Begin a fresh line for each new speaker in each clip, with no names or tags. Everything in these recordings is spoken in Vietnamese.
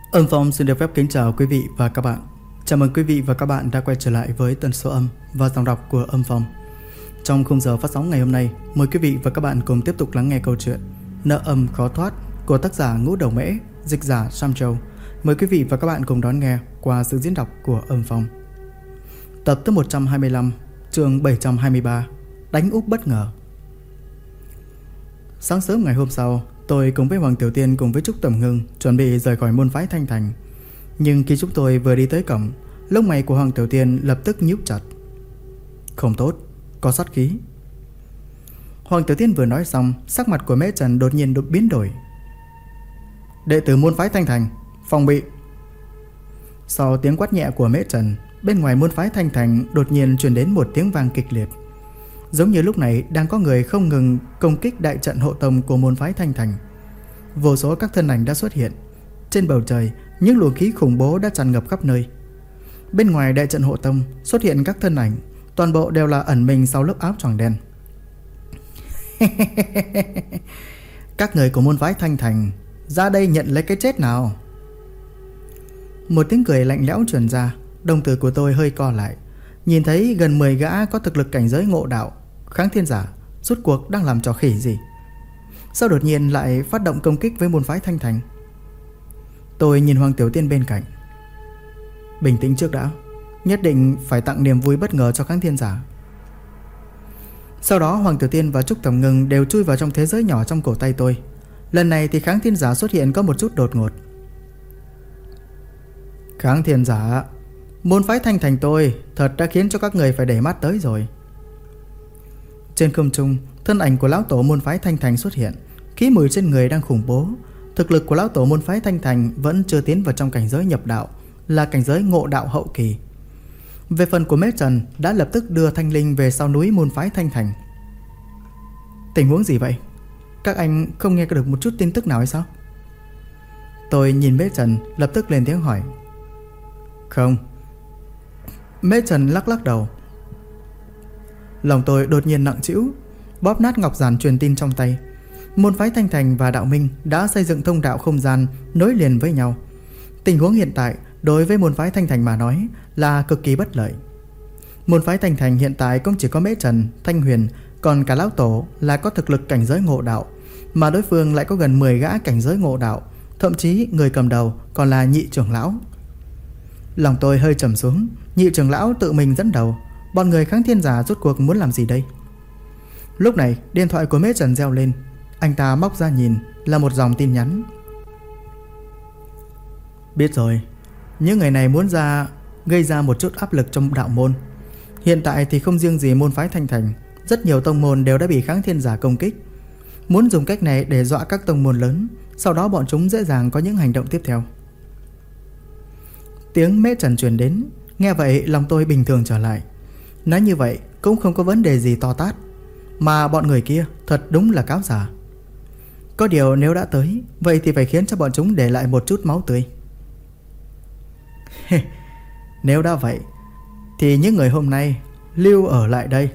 Âm Phong xin được phép kính chào quý vị và các bạn. Chào mừng quý vị và các bạn đã quay trở lại với tần số âm và giọng đọc của Âm Phong. Trong khung giờ phát sóng ngày hôm nay, mời quý vị và các bạn cùng tiếp tục lắng nghe câu chuyện Nợ âm khó thoát của tác giả Ngũ Đầu Mễ, dịch giả Sam Châu. Mời quý vị và các bạn cùng đón nghe qua sự diễn đọc của Âm Phong. Tập thứ 125, chương 723, Đánh úp bất ngờ. Sáng sớm ngày hôm sau, tôi cùng với Hoàng Tiểu Tiên cùng với Trúc Tầm Ngưng chuẩn bị rời khỏi môn phái Thanh Thành. Nhưng khi chúng tôi vừa đi tới cổng, lông mày của Hoàng Tiểu Tiên lập tức nhíu chặt. Không tốt, có sát khí. Hoàng Tiểu Tiên vừa nói xong, sắc mặt của Mễ Trần đột nhiên biến đổi. Đệ tử môn phái Thanh Thành, phòng bị. Sau tiếng quát nhẹ của Mễ Trần, bên ngoài môn phái Thanh Thành đột nhiên truyền đến một tiếng vang kịch liệt. Giống như lúc này đang có người không ngừng công kích đại trận hộ tông của môn phái Thanh Thành. Vô số các thân ảnh đã xuất hiện. Trên bầu trời, những luồng khí khủng bố đã tràn ngập khắp nơi. Bên ngoài đại trận hộ tông xuất hiện các thân ảnh, toàn bộ đều là ẩn mình sau lớp áo choàng đen. Các người của môn phái Thanh Thành, ra đây nhận lấy cái chết nào. Một tiếng cười lạnh lẽo truyền ra. Đồng tử của tôi hơi co lại, nhìn thấy gần 10 gã có thực lực cảnh giới ngộ đạo, kháng thiên giả, rốt cuộc đang làm trò khỉ gì? Sao đột nhiên lại phát động công kích với môn phái Thanh Thành? Tôi nhìn Hoàng Tiểu Tiên bên cạnh. Bình tĩnh trước đã, nhất định phải tặng niềm vui bất ngờ cho kháng thiên giả. Sau đó Hoàng Tiểu Tiên và Trúc Tầm Ngưng đều chui vào trong thế giới nhỏ trong cổ tay tôi. Lần này thì kháng thiên giả xuất hiện có một chút đột ngột. Kháng thiên giả, môn phái Thanh Thành tôi thật đã khiến cho các người phải để mắt tới rồi. Trên không trung, thân ảnh của lão tổ môn phái Thanh Thành xuất hiện. Khí mùi trên người đang khủng bố. Thực lực của lão tổ môn phái Thanh Thành vẫn chưa tiến vào trong cảnh giới nhập đạo, là cảnh giới ngộ đạo hậu kỳ. Về phần của Mễ Trần đã lập tức đưa thanh linh về sau núi môn phái Thanh Thành. Tình huống gì vậy? Các anh không nghe được một chút tin tức nào hay sao? Tôi nhìn Mễ Trần lập tức lên tiếng hỏi. Không. Mễ Trần lắc lắc đầu. Lòng tôi đột nhiên nặng trĩu, bóp nát ngọc giản truyền tin trong tay. Môn phái Thanh Thành và Đạo Minh đã xây dựng thông đạo không gian nối liền với nhau. Tình huống hiện tại đối với môn phái Thanh Thành mà nói là cực kỳ bất lợi. Môn phái Thanh Thành hiện tại cũng chỉ có Mễ Trần, Thanh Huyền, còn cả lão tổ là có thực lực cảnh giới ngộ đạo, mà đối phương lại có gần 10 gã cảnh giới ngộ đạo, thậm chí người cầm đầu còn là nhị trưởng lão. Lòng tôi hơi trầm xuống. Nhị trưởng lão tự mình dẫn đầu, bọn người kháng thiên giả rốt cuộc muốn làm gì đây? Lúc này điện thoại của Mễ Trần reo lên. Anh ta móc ra nhìn, là một dòng tin nhắn. Biết rồi, những người này muốn gây ra một chút áp lực trong đạo môn. Hiện tại thì không riêng gì môn phái Thanh Thành, rất nhiều tông môn đều đã bị kháng thiên giả công kích. Muốn dùng cách này để dọa các tông môn lớn, sau đó bọn chúng dễ dàng có những hành động tiếp theo. Tiếng Mễ Trần truyền đến. Nghe vậy lòng tôi bình thường trở lại. Nói như vậy cũng không có vấn đề gì to tát, mà bọn người kia thật đúng là cáo giả. Có điều nếu đã tới, vậy thì phải khiến cho bọn chúng để lại một chút máu tươi. Nếu đã vậy thì những người hôm nay lưu ở lại đây.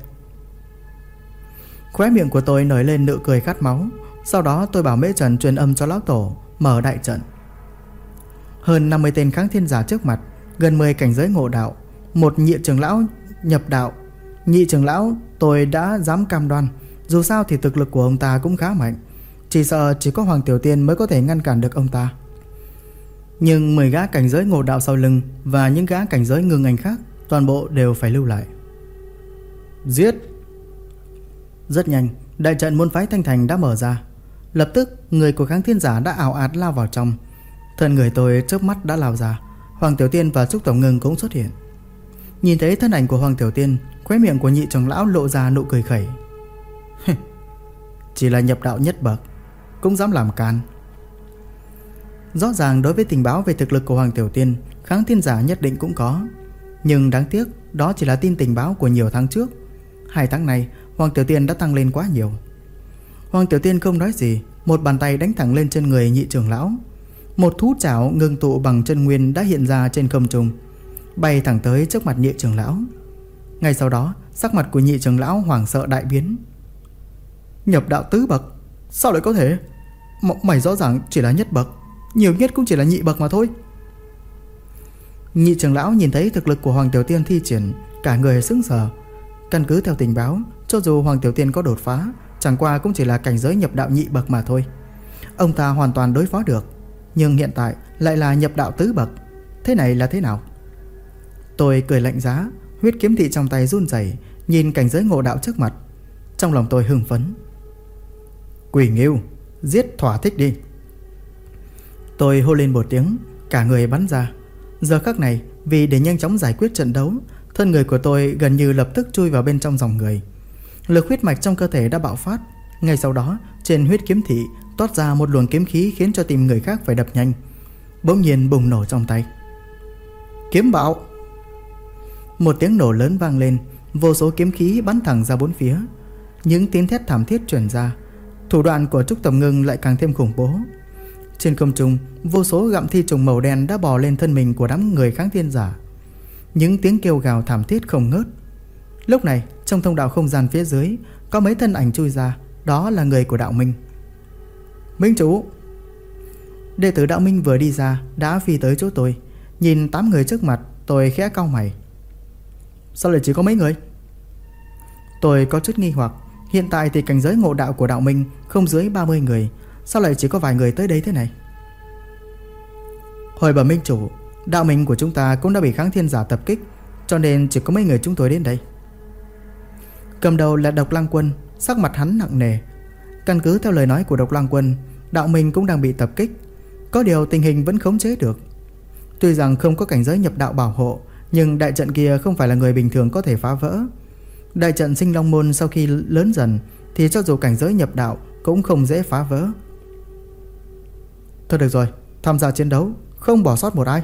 Khóe miệng của tôi nổi lên nụ cười khát máu. Sau đó tôi bảo Mễ Trần truyền âm cho lão tổ mở đại trận. Hơn 50 tên kháng thiên giả trước mặt, gần 10 cảnh giới ngộ đạo, một nhị trưởng lão nhập đạo. Nhị trưởng lão tôi đã dám cam đoan, dù sao thì thực lực của ông ta cũng khá mạnh, chỉ sợ chỉ có Hoàng Tiểu Tiên mới có thể ngăn cản được ông ta. Nhưng 10 gã cảnh giới ngộ đạo sau lưng và những gã cảnh giới ngưng ảnh khác, toàn bộ đều phải lưu lại. Giết! Rất nhanh, đại trận môn phái Thanh Thành đã mở ra. Lập tức người của kháng thiên giả đã ào ạt lao vào trong. Thân người tôi chớp mắt đã lao ra. Hoàng Tiểu Tiên và Trúc Tổng Ngưng cũng xuất hiện. Nhìn thấy thân ảnh của Hoàng Tiểu Tiên, khóe miệng của nhị trưởng lão lộ ra nụ cười khẩy. Chỉ là nhập đạo nhất bậc cũng dám làm can. Rõ ràng đối với tình báo về thực lực của Hoàng Tiểu Tiên, kháng thiên giả nhất định cũng có. Nhưng đáng tiếc đó chỉ là tin tình báo của nhiều tháng trước. 2 tháng này Hoàng Tiểu Tiên đã tăng lên quá nhiều. Hoàng Tiểu Tiên không nói gì, một bàn tay đánh thẳng lên trên người nhị trưởng lão. Một thú chảo ngưng tụ bằng chân nguyên đã hiện ra trên không trung, bay thẳng tới trước mặt nhị trưởng lão. Ngay sau đó sắc mặt của nhị trưởng lão hoảng sợ đại biến. Nhập đạo tứ bậc? Sao lại có thể? Mày rõ ràng chỉ là nhất bậc, nhiều nhất cũng chỉ là nhị bậc mà thôi. Nhị trưởng lão nhìn thấy thực lực của Hoàng Tiểu Tiên thi triển, cả người sững sờ. Căn cứ theo tình báo, cho dù Hoàng Tiểu Tiên có đột phá, chẳng qua cũng chỉ là cảnh giới nhập đạo nhị bậc mà thôi. Ông ta hoàn toàn đối phó được, nhưng hiện tại lại là nhập đạo tứ bậc. Thế này là thế nào? Tôi cười lạnh giá, huyết kiếm thị trong tay run rẩy, nhìn cảnh giới ngộ đạo trước mặt. Trong lòng tôi hưng phấn. Quỷ Ngưu, giết thỏa thích đi. Tôi hô lên một tiếng, cả người bắn ra. Giờ khắc này, vì để nhanh chóng giải quyết trận đấu, thân người của tôi gần như lập tức chui vào bên trong dòng người. Lực huyết mạch trong cơ thể đã bạo phát. Ngay sau đó, trên huyết kiếm thị toát ra một luồng kiếm khí khiến cho tim người khác phải đập nhanh. Bỗng nhiên bùng nổ trong tay. Kiếm bạo! Một tiếng nổ lớn vang lên, vô số kiếm khí bắn thẳng ra bốn phía. Những tiếng thét thảm thiết truyền ra. Thủ đoạn của Trúc Tầm Ngưng lại càng thêm khủng bố. Trên không trung, vô số gặm thi trùng màu đen đã bò lên thân mình của đám người kháng thiên giả. Những tiếng kêu gào thảm thiết không ngớt. Lúc này, trong thông đạo không gian phía dưới, có mấy thân ảnh chui ra. Đó là người của Đạo Minh. Minh chủ! Đệ tử Đạo Minh vừa đi ra đã phi tới chỗ tôi. Nhìn 8 người trước mặt, tôi khẽ cau mày. Sao lại chỉ có mấy người? Tôi có chút nghi hoặc. Hiện tại thì cảnh giới ngộ đạo của Đạo Minh không dưới 30 người, sao lại chỉ có vài người tới đây thế này? Hồi bẩm Minh chủ, Đạo Minh của chúng ta cũng đã bị kháng thiên giả tập kích, cho nên chỉ có mấy người chúng tôi đến đây. Cầm đầu là Độc Lăng Quân, sắc mặt hắn nặng nề. Căn cứ theo lời nói của Độc Lăng Quân, Đạo Minh cũng đang bị tập kích. Có điều tình hình vẫn khống chế được. Tuy rằng không có cảnh giới nhập đạo bảo hộ, nhưng đại trận kia không phải là người bình thường có thể phá vỡ. Đại trận Sinh Long Môn sau khi lớn dần thì cho dù cảnh giới nhập đạo cũng không dễ phá vỡ. Thôi được rồi, tham gia chiến đấu, không bỏ sót một ai.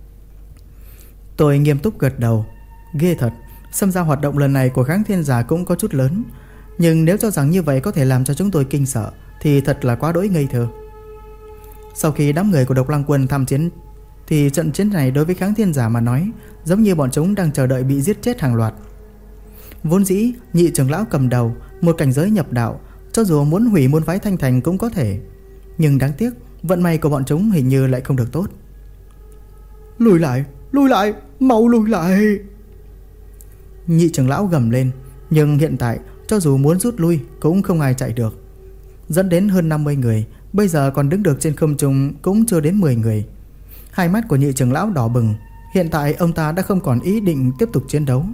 Tôi nghiêm túc gật đầu. Ghê thật, xem ra hoạt động lần này của kháng thiên giả cũng có chút lớn. Nhưng nếu cho rằng như vậy có thể làm cho chúng tôi kinh sợ thì thật là quá đỗi ngây thơ. Sau khi đám người của Độc Lăng Quân tham chiến thì trận chiến này đối với kháng thiên giả mà nói giống như bọn chúng đang chờ đợi bị giết chết hàng loạt. Vốn dĩ nhị trưởng lão cầm đầu, một cảnh giới nhập đạo, cho dù muốn hủy môn phái Thanh Thành cũng có thể. Nhưng đáng tiếc, vận may của bọn chúng hình như lại không được tốt. Lùi lại, mau lùi lại! Nhị trưởng lão gầm lên. Nhưng hiện tại cho dù muốn rút lui cũng không ai chạy được. Dẫn đến hơn 50 người, bây giờ còn đứng được trên không trung cũng chưa đến 10 người. Hai mắt của nhị trưởng lão đỏ bừng. Hiện tại ông ta đã không còn ý định tiếp tục chiến đấu.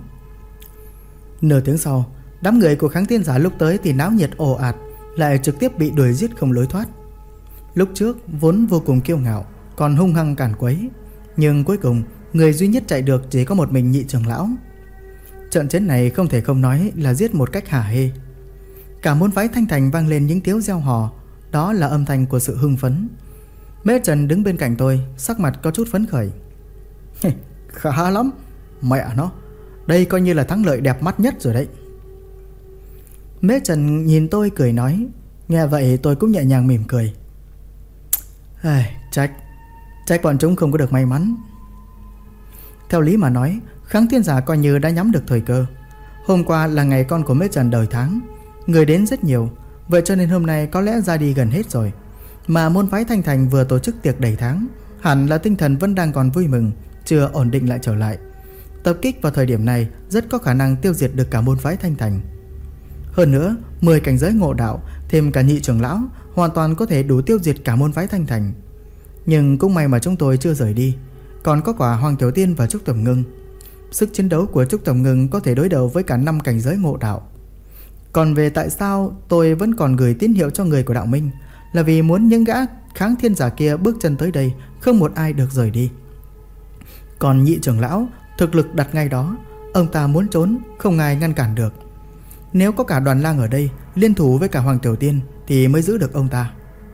Nửa tiếng sau, đám người của kháng thiên giả lúc tới thì náo nhiệt ồ ạt, lại trực tiếp bị đuổi giết không lối thoát. Lúc trước vốn vô cùng kiêu ngạo, còn hung hăng càn quấy, nhưng cuối cùng người duy nhất chạy được chỉ có một mình nhị trưởng lão. Trận chiến này không thể không nói là giết một cách hả hê. Cả môn phái Thanh Thành vang lên những tiếng reo hò, đó là âm thanh của sự hưng phấn. Mễ Trần đứng bên cạnh tôi, sắc mặt có chút phấn khởi. Khá lắm, mẹ nó, đây coi như là thắng lợi đẹp mắt nhất rồi đấy. Mễ Trần nhìn tôi cười nói. Nghe vậy tôi cũng nhẹ nhàng mỉm cười. Trách bọn chúng không có được may mắn. Theo lý mà nói, kháng thiên giả coi như đã nhắm được thời cơ. Hôm qua là ngày con của Mễ Trần đời tháng, người đến rất nhiều, vậy cho nên hôm nay có lẽ ra đi gần hết rồi. Mà môn phái Thanh Thành vừa tổ chức tiệc đầy tháng, hẳn là tinh thần vẫn đang còn vui mừng, chưa ổn định lại trở lại. Tập kích vào thời điểm này rất có khả năng tiêu diệt được cả môn phái Thanh Thành. Hơn nữa, 10 cảnh giới ngộ đạo thêm cả nhị trưởng lão hoàn toàn có thể đủ tiêu diệt cả môn phái Thanh Thành. Nhưng cũng may mà chúng tôi chưa rời đi, còn có quả Hoàng Tiểu Tiên và Trúc Tầm Ngưng. Sức chiến đấu của Trúc Tầm Ngưng có thể đối đầu với cả 5 cảnh giới ngộ đạo. Còn về tại sao tôi vẫn còn gửi tín hiệu cho người của Đạo Minh, là vì muốn những gã kháng thiên giả kia bước chân tới đây, không một ai được rời đi. Còn nhị trưởng lão thực lực đặt ngay đó, ông ta muốn trốn không ai ngăn cản được. Nếu có cả Đoàn Lang ở đây liên thủ với cả Hoàng Tiểu Tiên thì mới giữ được ông ta.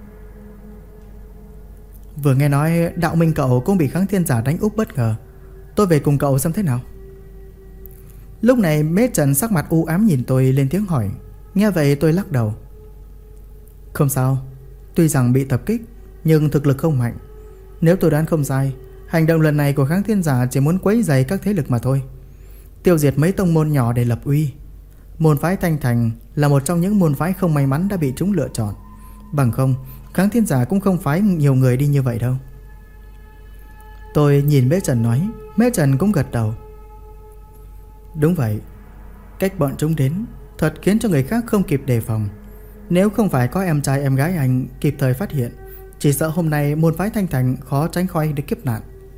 Vừa nghe nói Đạo Minh cậu cũng bị kháng thiên giả đánh úp bất ngờ, tôi về cùng cậu xem thế nào. Lúc này Mễ Trần sắc mặt u ám nhìn tôi lên tiếng hỏi. Nghe vậy tôi lắc đầu. Không sao, tuy rằng bị tập kích nhưng thực lực không mạnh. Nếu tôi đoán không sai, hành động lần này của kháng thiên giả chỉ muốn quấy rầy các thế lực mà thôi, tiêu diệt mấy tông môn nhỏ để lập uy. Môn phái Thanh Thành là một trong những môn phái không may mắn đã bị chúng lựa chọn. Bằng không, kháng thiên giả cũng không phái nhiều người đi như vậy đâu. Tôi nhìn Mễ Trần nói. Mễ Trần cũng gật đầu. Đúng vậy, cách bọn chúng đến thật khiến cho người khác không kịp đề phòng. Nếu không phải có em trai em gái anh kịp thời phát hiện, chỉ sợ hôm nay môn phái Thanh Thành khó tránh khỏi được kiếp nạn.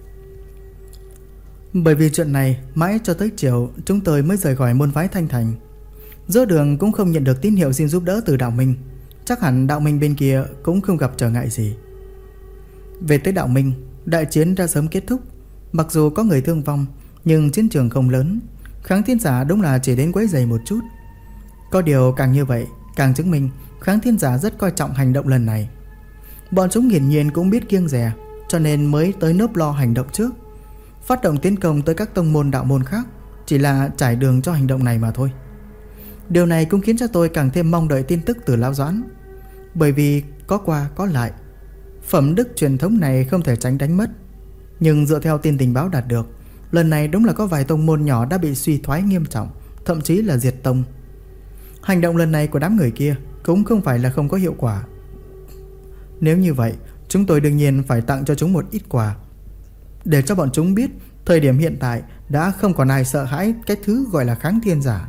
Bởi vì chuyện này, mãi cho tới chiều chúng tôi mới rời khỏi môn phái Thanh Thành. Giữa đường cũng không nhận được tín hiệu xin giúp đỡ từ đạo minh. Chắc hẳn đạo minh bên kia cũng không gặp trở ngại gì. Về tới đạo minh, đại chiến đã sớm kết thúc. Mặc dù có người thương vong, nhưng chiến trường không lớn. Kháng Thiên Giả đúng là chỉ đến quấy rầy một chút. Có điều càng như vậy càng chứng minh Kháng Thiên Giả rất coi trọng hành động lần này. Bọn chúng hiển nhiên cũng biết kiêng dè, cho nên mới tới nớp lo hành động trước. Phát động tiến công tới các tông môn đạo môn khác chỉ là trải đường cho hành động này mà thôi. Điều này cũng khiến cho tôi càng thêm mong đợi tin tức từ Lão Doãn. Bởi vì có qua có lại, phẩm đức truyền thống này không thể tránh đánh mất. Nhưng dựa theo tin tình báo đạt được, lần này đúng là có vài tông môn nhỏ đã bị suy thoái nghiêm trọng, thậm chí là diệt tông. Hành động lần này của đám người kia cũng không phải là không có hiệu quả. Nếu như vậy, chúng tôi đương nhiên phải tặng cho chúng một ít quà, để cho bọn chúng biết thời điểm hiện tại đã không còn ai sợ hãi cái thứ gọi là Kháng Thiên Giả.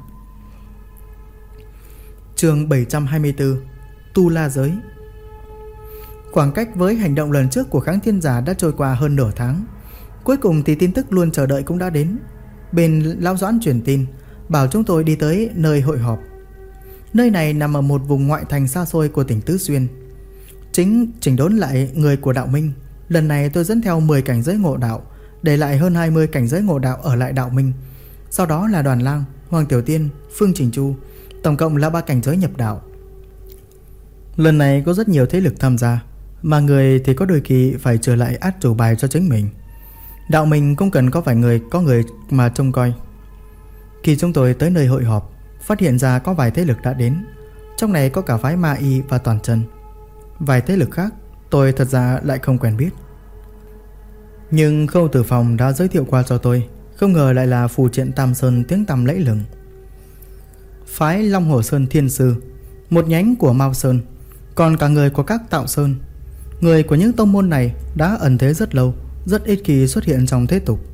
Chương 724 Tu La Giới. Khoảng cách với hành động lần trước của Kháng Thiên Giả đã trôi qua hơn nửa tháng. Cuối cùng thì tin tức luôn chờ đợi cũng đã đến. Bên Lão Doãn truyền tin bảo chúng tôi đi tới nơi hội họp. Nơi này nằm ở một vùng ngoại thành xa xôi của tỉnh Tứ Xuyên. Chỉnh đốn lại người của đạo minh, lần này tôi dẫn theo 10 cảnh giới ngộ đạo, để lại hơn 20 cảnh giới ngộ đạo ở lại đạo minh. Sau đó là Đoàn Lang, Hoàng Tiểu Tiên, Phương Trình Chu, tổng cộng là 3 cảnh giới nhập đạo. Lần này có rất nhiều thế lực tham gia, mà người thì có đôi khi phải trở lại át chủ bài cho chính mình. Đạo mình cũng cần có người mà trông coi. Khi chúng tôi tới nơi hội họp, phát hiện ra có vài thế lực đã đến. Trong này có cả phái Ma Y và Toàn Chân. Vài thế lực khác tôi thật ra lại không quen biết, nhưng Khâu Tử Phòng đã giới thiệu qua cho tôi. Không ngờ lại là phù triện Tam Sơn tiếng tăm lẫy lừng. Phái Long Hồ Sơn Thiên Sư, một nhánh của Mao Sơn, còn cả người của các Tạo Sơn. Người của những tông môn này đã ẩn thế rất lâu, rất ít khi xuất hiện trong thế tục.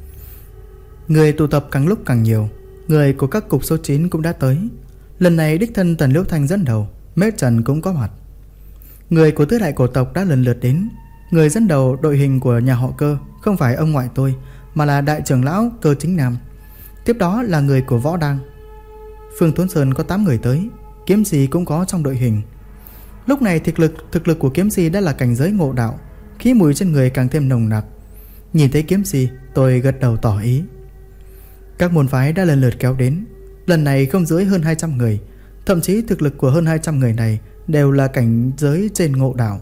Người tụ tập càng lúc càng nhiều. Người của các cục số 9 cũng đã tới. Lần này đích thân Tần Liễu Thanh dẫn đầu, Mễ Trần cũng có mặt. Người của tứ đại cổ tộc đã lần lượt đến. Người dẫn đầu đội hình của nhà họ Cơ không phải ông ngoại tôi, mà là đại trưởng lão Cơ Chính Nam. Tiếp đó là người của Võ Đang. Phương Thốn Sơn có 8 người tới. Kiếm Sĩ cũng có trong đội hình. Lúc này thực lực của Kiếm Sĩ đã là cảnh giới ngộ đạo, khí mùi trên người càng thêm nồng nặc. Nhìn thấy Kiếm Sĩ, tôi gật đầu tỏ ý. Các môn phái đã lần lượt kéo đến. Lần này không dưới hơn 200 người. Thậm chí thực lực của hơn 200 người này đều là cảnh giới trên ngộ đạo.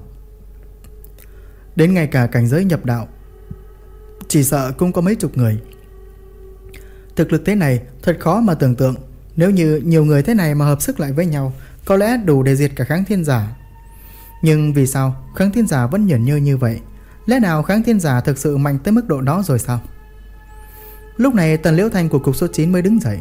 Đến ngay cả cảnh giới nhập đạo chỉ sợ cũng có mấy chục người. Thực lực thế này thật khó mà tưởng tượng. Nếu như nhiều người thế này mà hợp sức lại với nhau, có lẽ đủ để diệt cả Kháng Thiên Giả. Nhưng vì sao Kháng Thiên Giả vẫn nhởn nhơ như vậy? Lẽ nào Kháng Thiên Giả thực sự mạnh tới mức độ đó rồi sao? Lúc này Tần Liễu Thanh của cục số 9 mới đứng dậy.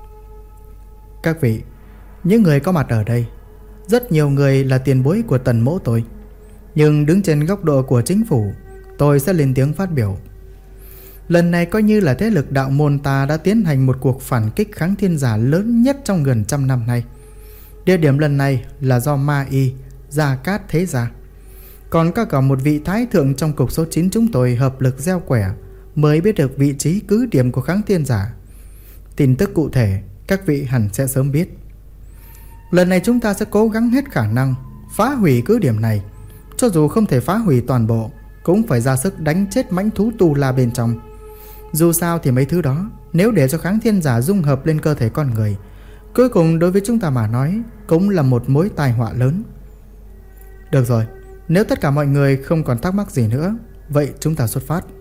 Các vị, những người có mặt ở đây, rất nhiều người là tiền bối của Tần mỗ tôi. Nhưng đứng trên góc độ của chính phủ, tôi sẽ lên tiếng phát biểu. Lần này coi như là thế lực đạo môn ta đã tiến hành một cuộc phản kích Kháng Thiên Giả lớn nhất trong gần trăm năm nay. Địa điểm lần này là do Ma Y, Gia Cát Thế Gia, còn có cả một vị thái thượng trong cục số 9 chúng tôi hợp lực gieo quẻ mới biết được vị trí cứ điểm của Kháng Thiên Giả. Tin tức cụ thể các vị hẳn sẽ sớm biết. Lần này chúng ta sẽ cố gắng hết khả năng phá hủy cứ điểm này. Cho dù không thể phá hủy toàn bộ, cũng phải ra sức đánh chết mãnh thú tu la bên trong. Dù sao thì mấy thứ đó, nếu để cho Kháng Thiên Giả dung hợp lên cơ thể con người, cuối cùng đối với chúng ta mà nói cũng là một mối tai họa lớn. Được rồi, nếu tất cả mọi người không còn thắc mắc gì nữa, vậy chúng ta xuất phát.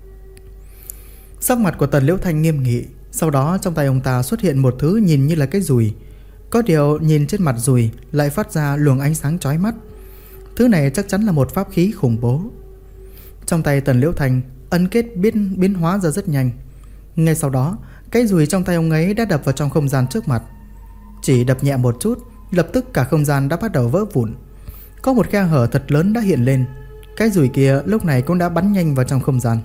Sắc mặt của Tần Liễu Thanh nghiêm nghị. Sau đó trong tay ông ta xuất hiện một thứ nhìn như là cái dùi. Có điều nhìn trên mặt dùi lại phát ra luồng ánh sáng chói mắt. Thứ này chắc chắn là một pháp khí khủng bố. Trong tay Tần Liễu Thanh ấn kết biến hóa ra rất nhanh. Ngay sau đó cái dùi trong tay ông ấy đã đập vào trong không gian trước mặt. Chỉ đập nhẹ một chút, lập tức cả không gian đã bắt đầu vỡ vụn. Có một khe hở thật lớn đã hiện lên. Cái dùi kia lúc này cũng đã bắn nhanh vào trong không gian.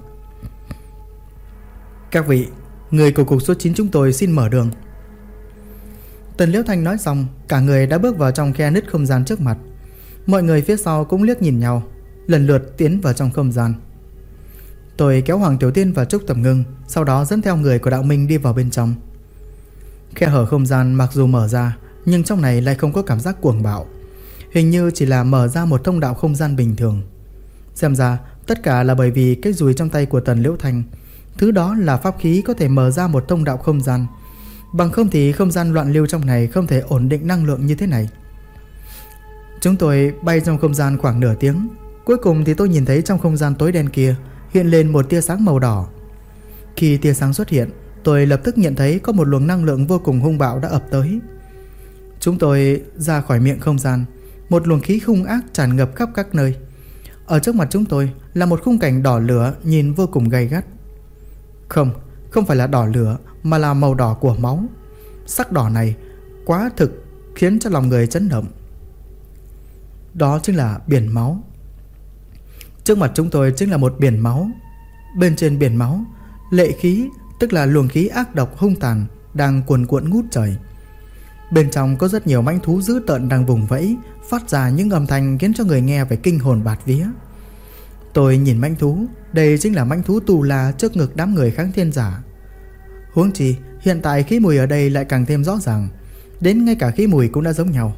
Các vị, người của cục số 9 chúng tôi xin mở đường. Tần Liễu Thanh nói xong, cả người đã bước vào trong khe nứt không gian trước mặt. Mọi người phía sau cũng liếc nhìn nhau, lần lượt tiến vào trong không gian. Tôi kéo Hoàng Tiểu Tiên và Trúc Tầm Ngưng, sau đó dẫn theo người của Đạo Minh đi vào bên trong. Khe hở không gian mặc dù mở ra, nhưng trong này lại không có cảm giác cuồng bạo. Hình như chỉ là mở ra một thông đạo không gian bình thường. Xem ra tất cả là bởi vì cái dùi trong tay của Tần Liễu Thanh. Thứ đó là pháp khí có thể mở ra một thông đạo không gian. Bằng không thì không gian loạn lưu trong này không thể ổn định năng lượng như thế này. Chúng tôi bay trong không gian khoảng nửa tiếng. Cuối cùng thì tôi nhìn thấy trong không gian tối đen kia hiện lên một tia sáng màu đỏ. Khi tia sáng xuất hiện, tôi lập tức nhận thấy có một luồng năng lượng vô cùng hung bạo đã ập tới. Chúng tôi ra khỏi miệng không gian, một luồng khí hung ác tràn ngập khắp các nơi. Ở trước mặt chúng tôi là một khung cảnh đỏ lửa nhìn vô cùng gay gắt. Không phải là đỏ lửa, mà là màu đỏ của máu. Sắc đỏ này quá thực khiến cho lòng người chấn động. Đó chính là biển máu. Trước mặt chúng tôi chính là một biển máu. Bên trên biển máu, lệ khí, tức là luồng khí ác độc hung tàn, đang cuồn cuộn ngút trời. Bên trong có rất nhiều mãnh thú dữ tợn đang vùng vẫy, phát ra những âm thanh khiến cho người nghe phải kinh hồn bạt vía. Tôi nhìn mãnh thú, đây chính là mãnh thú Tu La trước ngực đám người kháng thiên giả. Huống chi hiện tại khí mùi ở đây lại càng thêm rõ ràng, đến ngay cả khí mùi cũng đã giống nhau.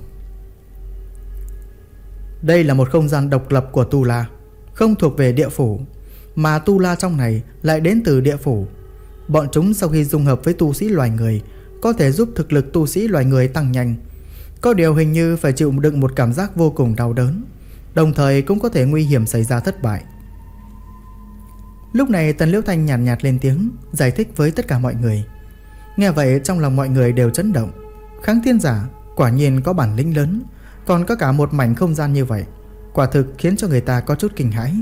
Đây là một không gian độc lập của Tu La, không thuộc về địa phủ, mà Tu La trong này lại đến từ địa phủ. Bọn chúng sau khi dung hợp với tu sĩ loài người, có thể giúp thực lực tu sĩ loài người tăng nhanh. Có điều hình như phải chịu đựng một cảm giác vô cùng đau đớn, đồng thời cũng có thể nguy hiểm xảy ra thất bại. Lúc này Tần Liễu Thanh nhàn nhạt lên tiếng, giải thích với tất cả mọi người. Nghe vậy trong lòng mọi người đều chấn động. Kháng thiên giả quả nhiên có bản lĩnh lớn, còn có cả một mảnh không gian như vậy, quả thực khiến cho người ta có chút kinh hãi.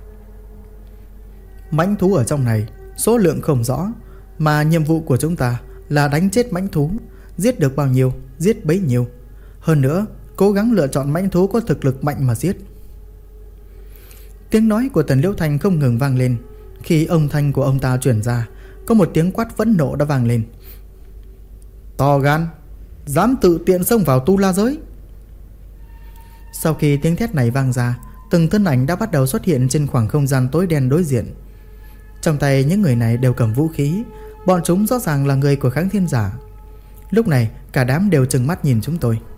Mãnh thú ở trong này số lượng không rõ, mà nhiệm vụ của chúng ta là đánh chết mãnh thú, giết được bao nhiêu giết bấy nhiêu. Hơn nữa cố gắng lựa chọn mãnh thú có thực lực mạnh mà giết. Tiếng nói của Tần Liễu Thanh không ngừng vang lên. Khi âm thanh của ông ta truyền ra, có một tiếng quát phẫn nộ đã vang lên. To gan, dám tự tiện xông vào Tu La giới. Sau khi tiếng thét này vang ra, từng thân ảnh đã bắt đầu xuất hiện trên khoảng không gian tối đen đối diện. Trong tay những người này đều cầm vũ khí, bọn chúng rõ ràng là người của kháng thiên giả. Lúc này cả đám đều trừng mắt nhìn chúng tôi.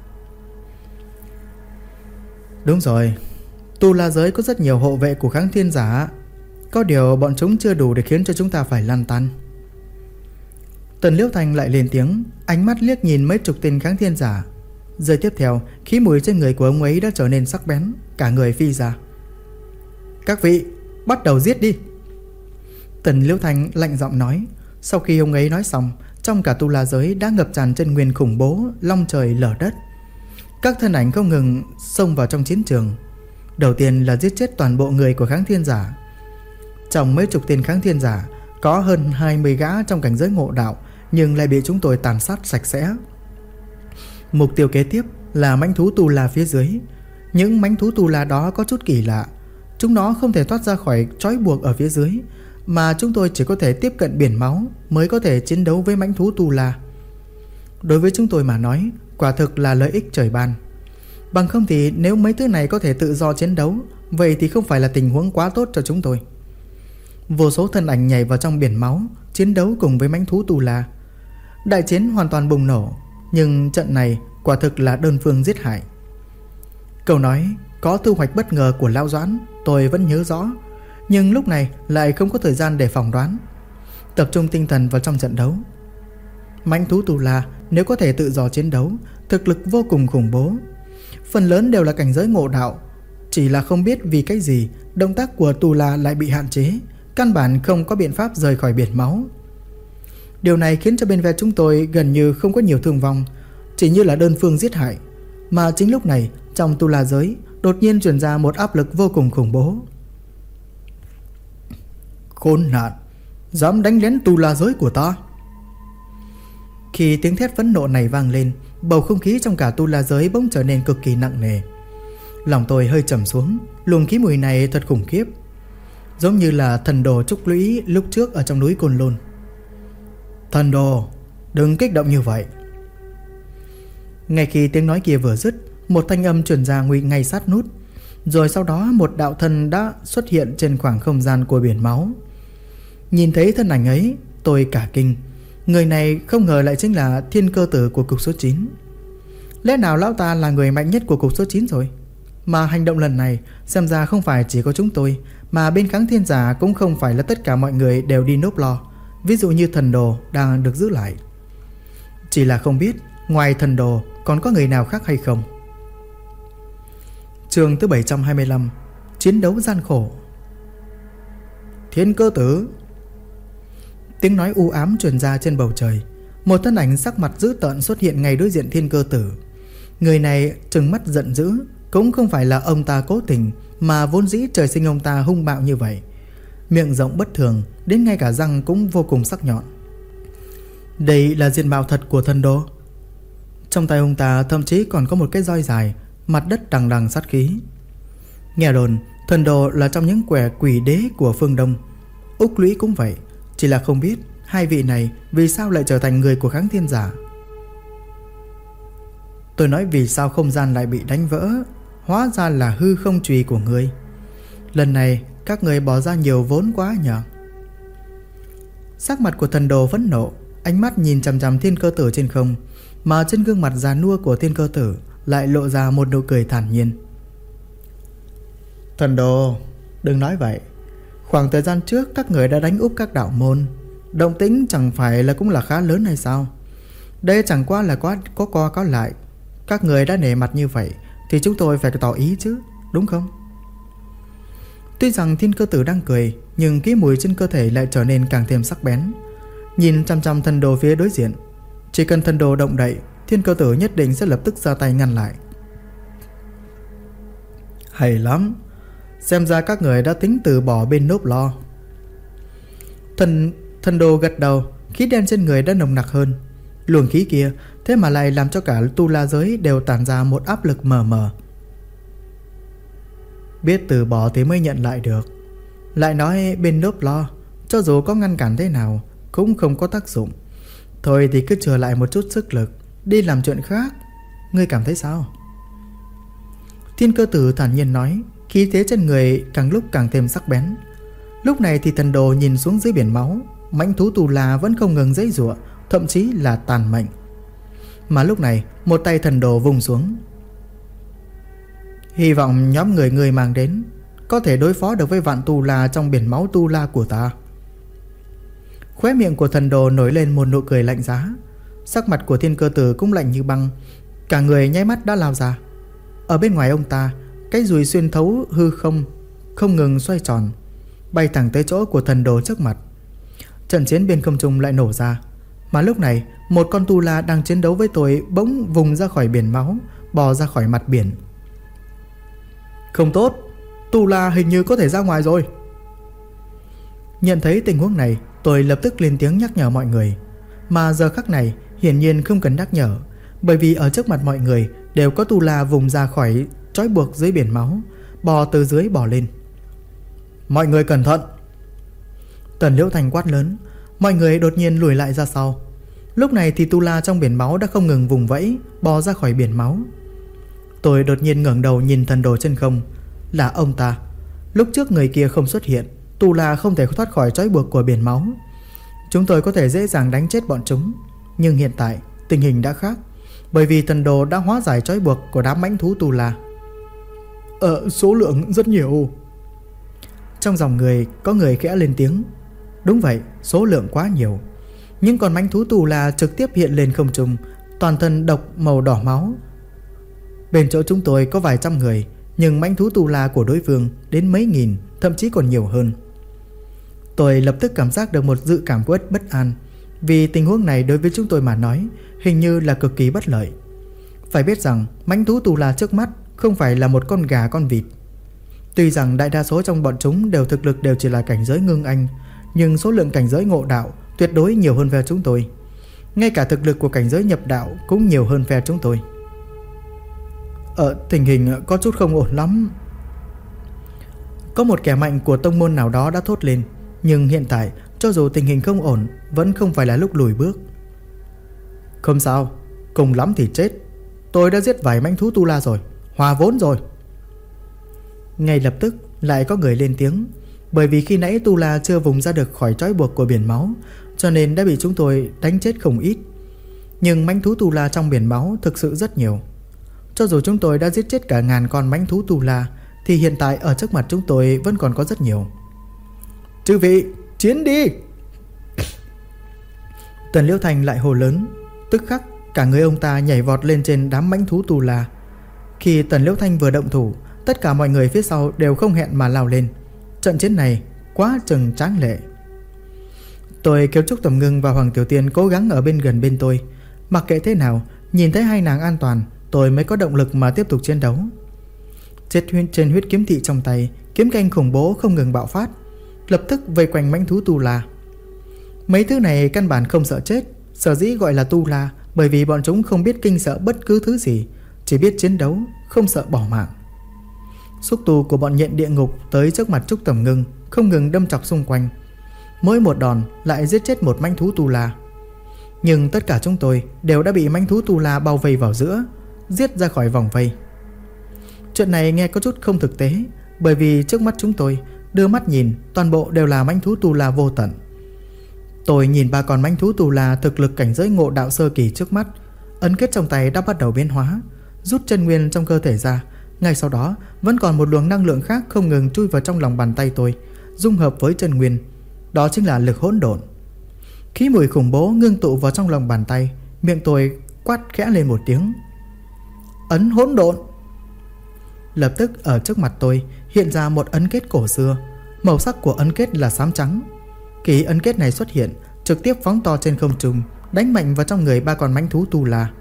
Đúng rồi, Tu La giới có rất nhiều hộ vệ của kháng thiên giả, có điều bọn chúng chưa đủ để khiến cho chúng ta phải lăn tăn. Tần Liễu Thanh lại lên tiếng, ánh mắt liếc nhìn mấy chục tên kháng thiên giả. Giây tiếp theo, khí mùi trên người của ông ấy đã trở nên sắc bén, cả người phi ra. Các vị, bắt đầu giết đi. Tần Liễu Thanh lạnh giọng nói. Sau khi ông ấy nói xong, trong cả Tu La giới đã ngập tràn chân nguyên khủng bố, long trời lở đất. Các thân ảnh không ngừng xông vào trong chiến trường. Đầu tiên là giết chết toàn bộ người của kháng thiên giả. Trong mấy chục tên kháng thiên giả, có hơn 20 gã trong cảnh giới ngộ đạo, nhưng lại bị chúng tôi tàn sát sạch sẽ. Mục tiêu kế tiếp là mãnh thú Tu La phía dưới. Những mãnh thú Tu La đó có chút kỳ lạ. Chúng nó không thể thoát ra khỏi trói buộc ở phía dưới, mà chúng tôi chỉ có thể tiếp cận biển máu mới có thể chiến đấu với mãnh thú Tu La. Đối với chúng tôi mà nói, quả thực là lợi ích trời ban. Bằng không thì nếu mấy thứ này có thể tự do chiến đấu, vậy thì không phải là tình huống quá tốt cho chúng tôi. Vô số thân ảnh nhảy vào trong biển máu, chiến đấu cùng với mãnh thú Tu La. Đại chiến hoàn toàn bùng nổ, nhưng trận này quả thực là đơn phương giết hại. Câu nói có thu hoạch bất ngờ của Lão Doãn tôi vẫn nhớ rõ, nhưng lúc này lại không có thời gian để phỏng đoán. Tập trung tinh thần vào trong trận đấu. Mãnh thú Tu La nếu có thể tự do chiến đấu, thực lực vô cùng khủng bố. Phần lớn đều là cảnh giới ngộ đạo, chỉ là không biết vì cái gì động tác của Tu La lại bị hạn chế, căn bản không có biện pháp rời khỏi biển máu. Điều này khiến cho bên phe chúng tôi gần như không có nhiều thương vong, chỉ như là đơn phương giết hại. Mà chính lúc này, trong Tu La giới đột nhiên truyền ra một áp lực vô cùng khủng bố. Khốn nạn, dám đánh lén Tu La giới của ta. Khi tiếng thét phẫn nộ này vang lên, bầu không khí trong cả Tu La giới bỗng trở nên cực kỳ nặng nề. Lòng tôi hơi trầm xuống. Luồng khí mùi này thật khủng khiếp, giống như là thần đồ trúc lũy lúc trước ở trong núi Côn Lôn. Thần đồ, đừng kích động như vậy. Ngay khi tiếng nói kia vừa dứt, một thanh âm truyền ra ngay sát nút. Rồi sau đó một đạo thân đã xuất hiện trên khoảng không gian của biển máu. Nhìn thấy thân ảnh ấy, tôi cả kinh. Người này không ngờ lại chính là Thiên Cơ Tử của cục số 9. Lẽ nào lão ta là người mạnh nhất của cục số 9 rồi? Mà hành động lần này xem ra không phải chỉ có chúng tôi, mà bên Kháng Thiên Giả cũng không phải là tất cả mọi người đều đi nốp lo. Ví dụ như thần đồ đang được giữ lại. Chỉ là không biết ngoài thần đồ còn có người nào khác hay không. Chương thứ 725. Chiến đấu gian khổ. Thiên Cơ Tử. Tiếng nói u ám truyền ra trên bầu trời. Một thân ảnh sắc mặt dữ tợn xuất hiện ngay đối diện Thiên Cơ Tử. Người này trừng mắt giận dữ. Cũng không phải là ông ta cố tình, mà vốn dĩ trời sinh ông ta hung bạo như vậy. Miệng rộng bất thường, đến ngay cả răng cũng vô cùng sắc nhọn. Đây là diện mạo thật của thần đồ. Trong tay ông ta thậm chí còn có một cái roi dài, mặt đất đằng đằng sát khí. Nghe đồn thần đồ là trong những quẻ quỷ đế của phương Đông. Úc Lũy cũng vậy. Chỉ là không biết hai vị này vì sao lại trở thành người của Kháng Thiên Giả. Tôi nói vì sao không gian lại bị đánh vỡ, hóa ra là hư không chùy của ngươi. Lần này các người bỏ ra nhiều vốn quá nhỉ. Sắc mặt của thần đồ vẫn nộ, ánh mắt nhìn chằm chằm Thiên Cơ Tử trên không, mà trên gương mặt già nua của Thiên Cơ Tử lại lộ ra một nụ cười thản nhiên. Thần đồ, đừng nói vậy. Khoảng thời gian trước các người đã đánh úp các đạo môn, động tĩnh chẳng phải là cũng là khá lớn hay sao? Đây chẳng qua là có co có lại. Các người đã nể mặt như vậy thì chúng tôi phải tỏ ý chứ, đúng không? Tuy rằng Thiên Cơ Tử đang cười, nhưng cái mùi trên cơ thể lại trở nên càng thêm sắc bén. Nhìn chăm chăm thần đồ phía đối diện. Chỉ cần thần đồ động đậy, Thiên Cơ Tử nhất định sẽ lập tức ra tay ngăn lại. Hay lắm. Xem ra các người đã tính từ bỏ bên nốp lo. Thần đồ gật đầu. Khí đen trên người đã nồng nặc hơn. Luồng khí kia thế mà lại làm cho cả tu la giới đều tản ra một áp lực mờ mờ. Biết từ bỏ thì mới nhận lại được. Lại nói bên nốp lo, cho dù có ngăn cản thế nào cũng không có tác dụng. Thôi thì cứ trở lại một chút sức lực, đi làm chuyện khác. Ngươi cảm thấy sao? Thiên Cơ Tử thản nhiên nói, khí thế trên người càng lúc càng thêm sắc bén. Lúc này thì thần đồ nhìn xuống dưới biển máu. Mãnh thú tù la vẫn không ngừng giãy giụa, thậm chí là tàn mệnh. Mà lúc này một tay thần đồ vung xuống. Hy vọng nhóm người mang đến có thể đối phó được với vạn tu la trong biển máu tu la của ta. Khóe miệng của thần đồ nổi lên một nụ cười lạnh giá. Sắc mặt của Thiên Cơ Tử cũng lạnh như băng. Cả người nháy mắt đã lao ra. Ở bên ngoài ông ta, cái dùi xuyên thấu hư không không ngừng xoay tròn, bay thẳng tới chỗ của thần đồ trước mặt. Trận chiến bên không trung lại nổ ra. Mà lúc này một con tu la đang chiến đấu với tôi bỗng vùng ra khỏi biển máu, bò ra khỏi mặt biển. Không tốt, tu la hình như có thể ra ngoài rồi. Nhận thấy tình huống này, tôi lập tức lên tiếng nhắc nhở mọi người. Mà giờ khắc này hiển nhiên không cần nhắc nhở, bởi vì ở trước mặt mọi người đều có tu la vùng ra khỏi trói buộc dưới biển máu, bò từ dưới bò lên. Mọi người cẩn thận. Tần Liễu Thành quát lớn. Mọi người đột nhiên lùi lại ra sau. Lúc này thì tu la trong biển máu đã không ngừng vùng vẫy, bò ra khỏi biển máu. Tôi đột nhiên ngẩng đầu nhìn thần đồ trên không. Là ông ta. Lúc trước người kia không xuất hiện, tu la không thể thoát khỏi trói buộc của biển máu. Chúng tôi có thể dễ dàng đánh chết bọn chúng. Nhưng hiện tại tình hình đã khác, bởi vì thần đồ đã hóa giải trói buộc của đám mãnh thú tu la. Số lượng rất nhiều. Trong dòng người có người khẽ lên tiếng. Đúng vậy, số lượng quá nhiều. Những con mãnh thú tu la trực tiếp hiện lên không trung, toàn thân độc màu đỏ máu. Bên chỗ chúng tôi có vài trăm người, nhưng mãnh thú tu la của đối phương đến mấy nghìn, thậm chí còn nhiều hơn. Tôi lập tức cảm giác được một dự cảm bất an, vì tình huống này đối với chúng tôi mà nói hình như là cực kỳ bất lợi. Phải biết rằng mãnh thú tu la trước mắt không phải là một con gà con vịt. Tuy rằng đại đa số trong bọn chúng đều thực lực đều chỉ là cảnh giới ngưng anh, nhưng số lượng cảnh giới ngộ đạo tuyệt đối nhiều hơn phe chúng tôi. Ngay cả thực lực của cảnh giới nhập đạo cũng nhiều hơn phe chúng tôi. Tình hình có chút không ổn lắm. Có một kẻ mạnh của tông môn nào đó đã thốt lên. Nhưng hiện tại cho dù tình hình không ổn, vẫn không phải là lúc lùi bước. Không sao, cùng lắm thì chết. Tôi đã giết vài mãnh thú tu la rồi, hòa vốn rồi. Ngay lập tức lại có người lên tiếng. Bởi vì khi nãy tu la chưa vùng ra được khỏi trói buộc của biển máu, cho nên đã bị chúng tôi đánh chết không ít. Nhưng mãnh thú tu la trong biển máu thực sự rất nhiều. Cho dù chúng tôi đã giết chết cả ngàn con mãnh thú tu la, thì hiện tại ở trước mặt chúng tôi vẫn còn có rất nhiều. Chư vị, chiến đi! Tần Liễu Thanh lại hô lớn. Tức khắc cả người ông ta nhảy vọt lên trên đám mãnh thú tu la. Khi Tần Liễu Thanh vừa động thủ, tất cả mọi người phía sau đều không hẹn mà lao lên. Trận chiến này quá chừng tráng lệ. Tôi kéo Trúc Tầm Ngưng và Hoàng Tiểu Tiên cố gắng ở bên gần bên tôi. Mặc kệ thế nào, nhìn thấy hai nàng an toàn, tôi mới có động lực mà tiếp tục chiến đấu. Trên huyết kiếm thị trong tay, kiếm canh khủng bố không ngừng bạo phát, lập tức vây quanh mãnh thú tu la. Mấy thứ này căn bản không sợ chết. Sở dĩ gọi là tu la bởi vì bọn chúng không biết kinh sợ bất cứ thứ gì, chỉ biết chiến đấu, không sợ bỏ mạng. Xúc tu của bọn nhện địa ngục tới trước mặt Trúc Tầm Ngưng, không ngừng đâm chọc xung quanh. Mỗi một đòn lại giết chết một mãnh thú tu la. Nhưng tất cả chúng tôi đều đã bị mãnh thú tu la bao vây vào giữa, giết ra khỏi vòng vây. Chuyện này nghe có chút không thực tế, bởi vì trước mắt chúng tôi, đưa mắt nhìn, toàn bộ đều là mãnh thú tu la vô tận. Tôi nhìn ba con mãnh thú tu la thực lực cảnh giới ngộ đạo sơ kỳ trước mắt, ấn kết trong tay đã bắt đầu biến hóa, rút chân nguyên trong cơ thể ra. Ngay sau đó vẫn còn một luồng năng lượng khác không ngừng chui vào trong lòng bàn tay tôi, dung hợp với chân nguyên. Đó chính là lực hỗn độn. Khí mùi khủng bố ngưng tụ vào trong lòng bàn tay, miệng tôi quát khẽ lên một tiếng. Ấn hỗn độn. Lập tức ở trước mặt tôi hiện ra một ấn kết cổ xưa. Màu sắc của ấn kết là xám trắng. Khi ấn kết này xuất hiện, trực tiếp phóng to trên không trung, đánh mạnh vào trong người ba con mãnh thú tu la.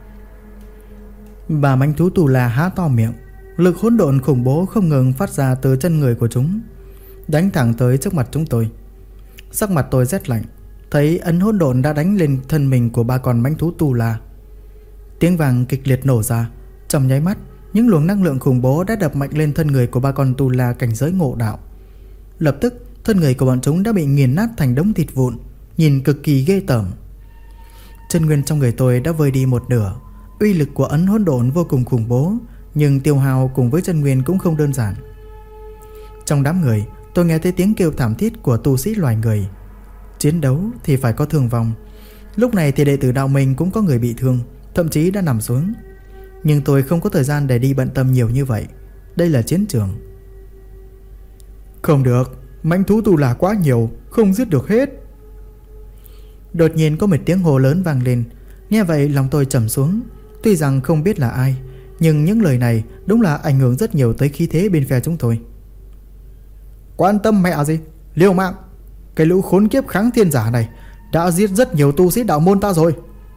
Ba mãnh thú tu la há to miệng, lực hỗn độn khủng bố không ngừng phát ra từ chân người của chúng, đánh thẳng tới trước mặt chúng tôi. Sắc mặt tôi rét lạnh, thấy ấn hỗn độn đã đánh lên thân mình của ba con mãnh thú tu la. Tiếng vàng kịch liệt nổ ra. Trong nháy mắt, những luồng năng lượng khủng bố đã đập mạnh lên thân người của ba con tu la cảnh giới ngộ đạo. Lập tức thân người của bọn chúng đã bị nghiền nát thành đống thịt vụn, nhìn cực kỳ ghê tởm. Chân nguyên trong người tôi đã vơi đi một nửa. Uy lực của ấn hỗn độn vô cùng khủng bố, nhưng tiêu hao cùng với chân nguyên cũng không đơn giản. Trong đám người, tôi nghe thấy tiếng kêu thảm thiết của tu sĩ loài người. Chiến đấu thì phải có thương vong. Lúc này thì đệ tử đạo mình cũng có người bị thương, thậm chí đã nằm xuống. Nhưng tôi không có thời gian để đi bận tâm nhiều như vậy. Đây là chiến trường. Không được, mãnh thú tu la quá nhiều, không giết được hết. Đột nhiên có một tiếng hô lớn vang lên. Nghe vậy lòng tôi trầm xuống. Tuy rằng không biết là ai, nhưng những lời này đúng là ảnh hưởng rất nhiều tới khí thế bên phe chúng tôi. Quan tâm mẹ gì, liều mạng. Cái lũ khốn kiếp kháng thiên giả này đã giết rất nhiều tu sĩ đạo môn ta rồi.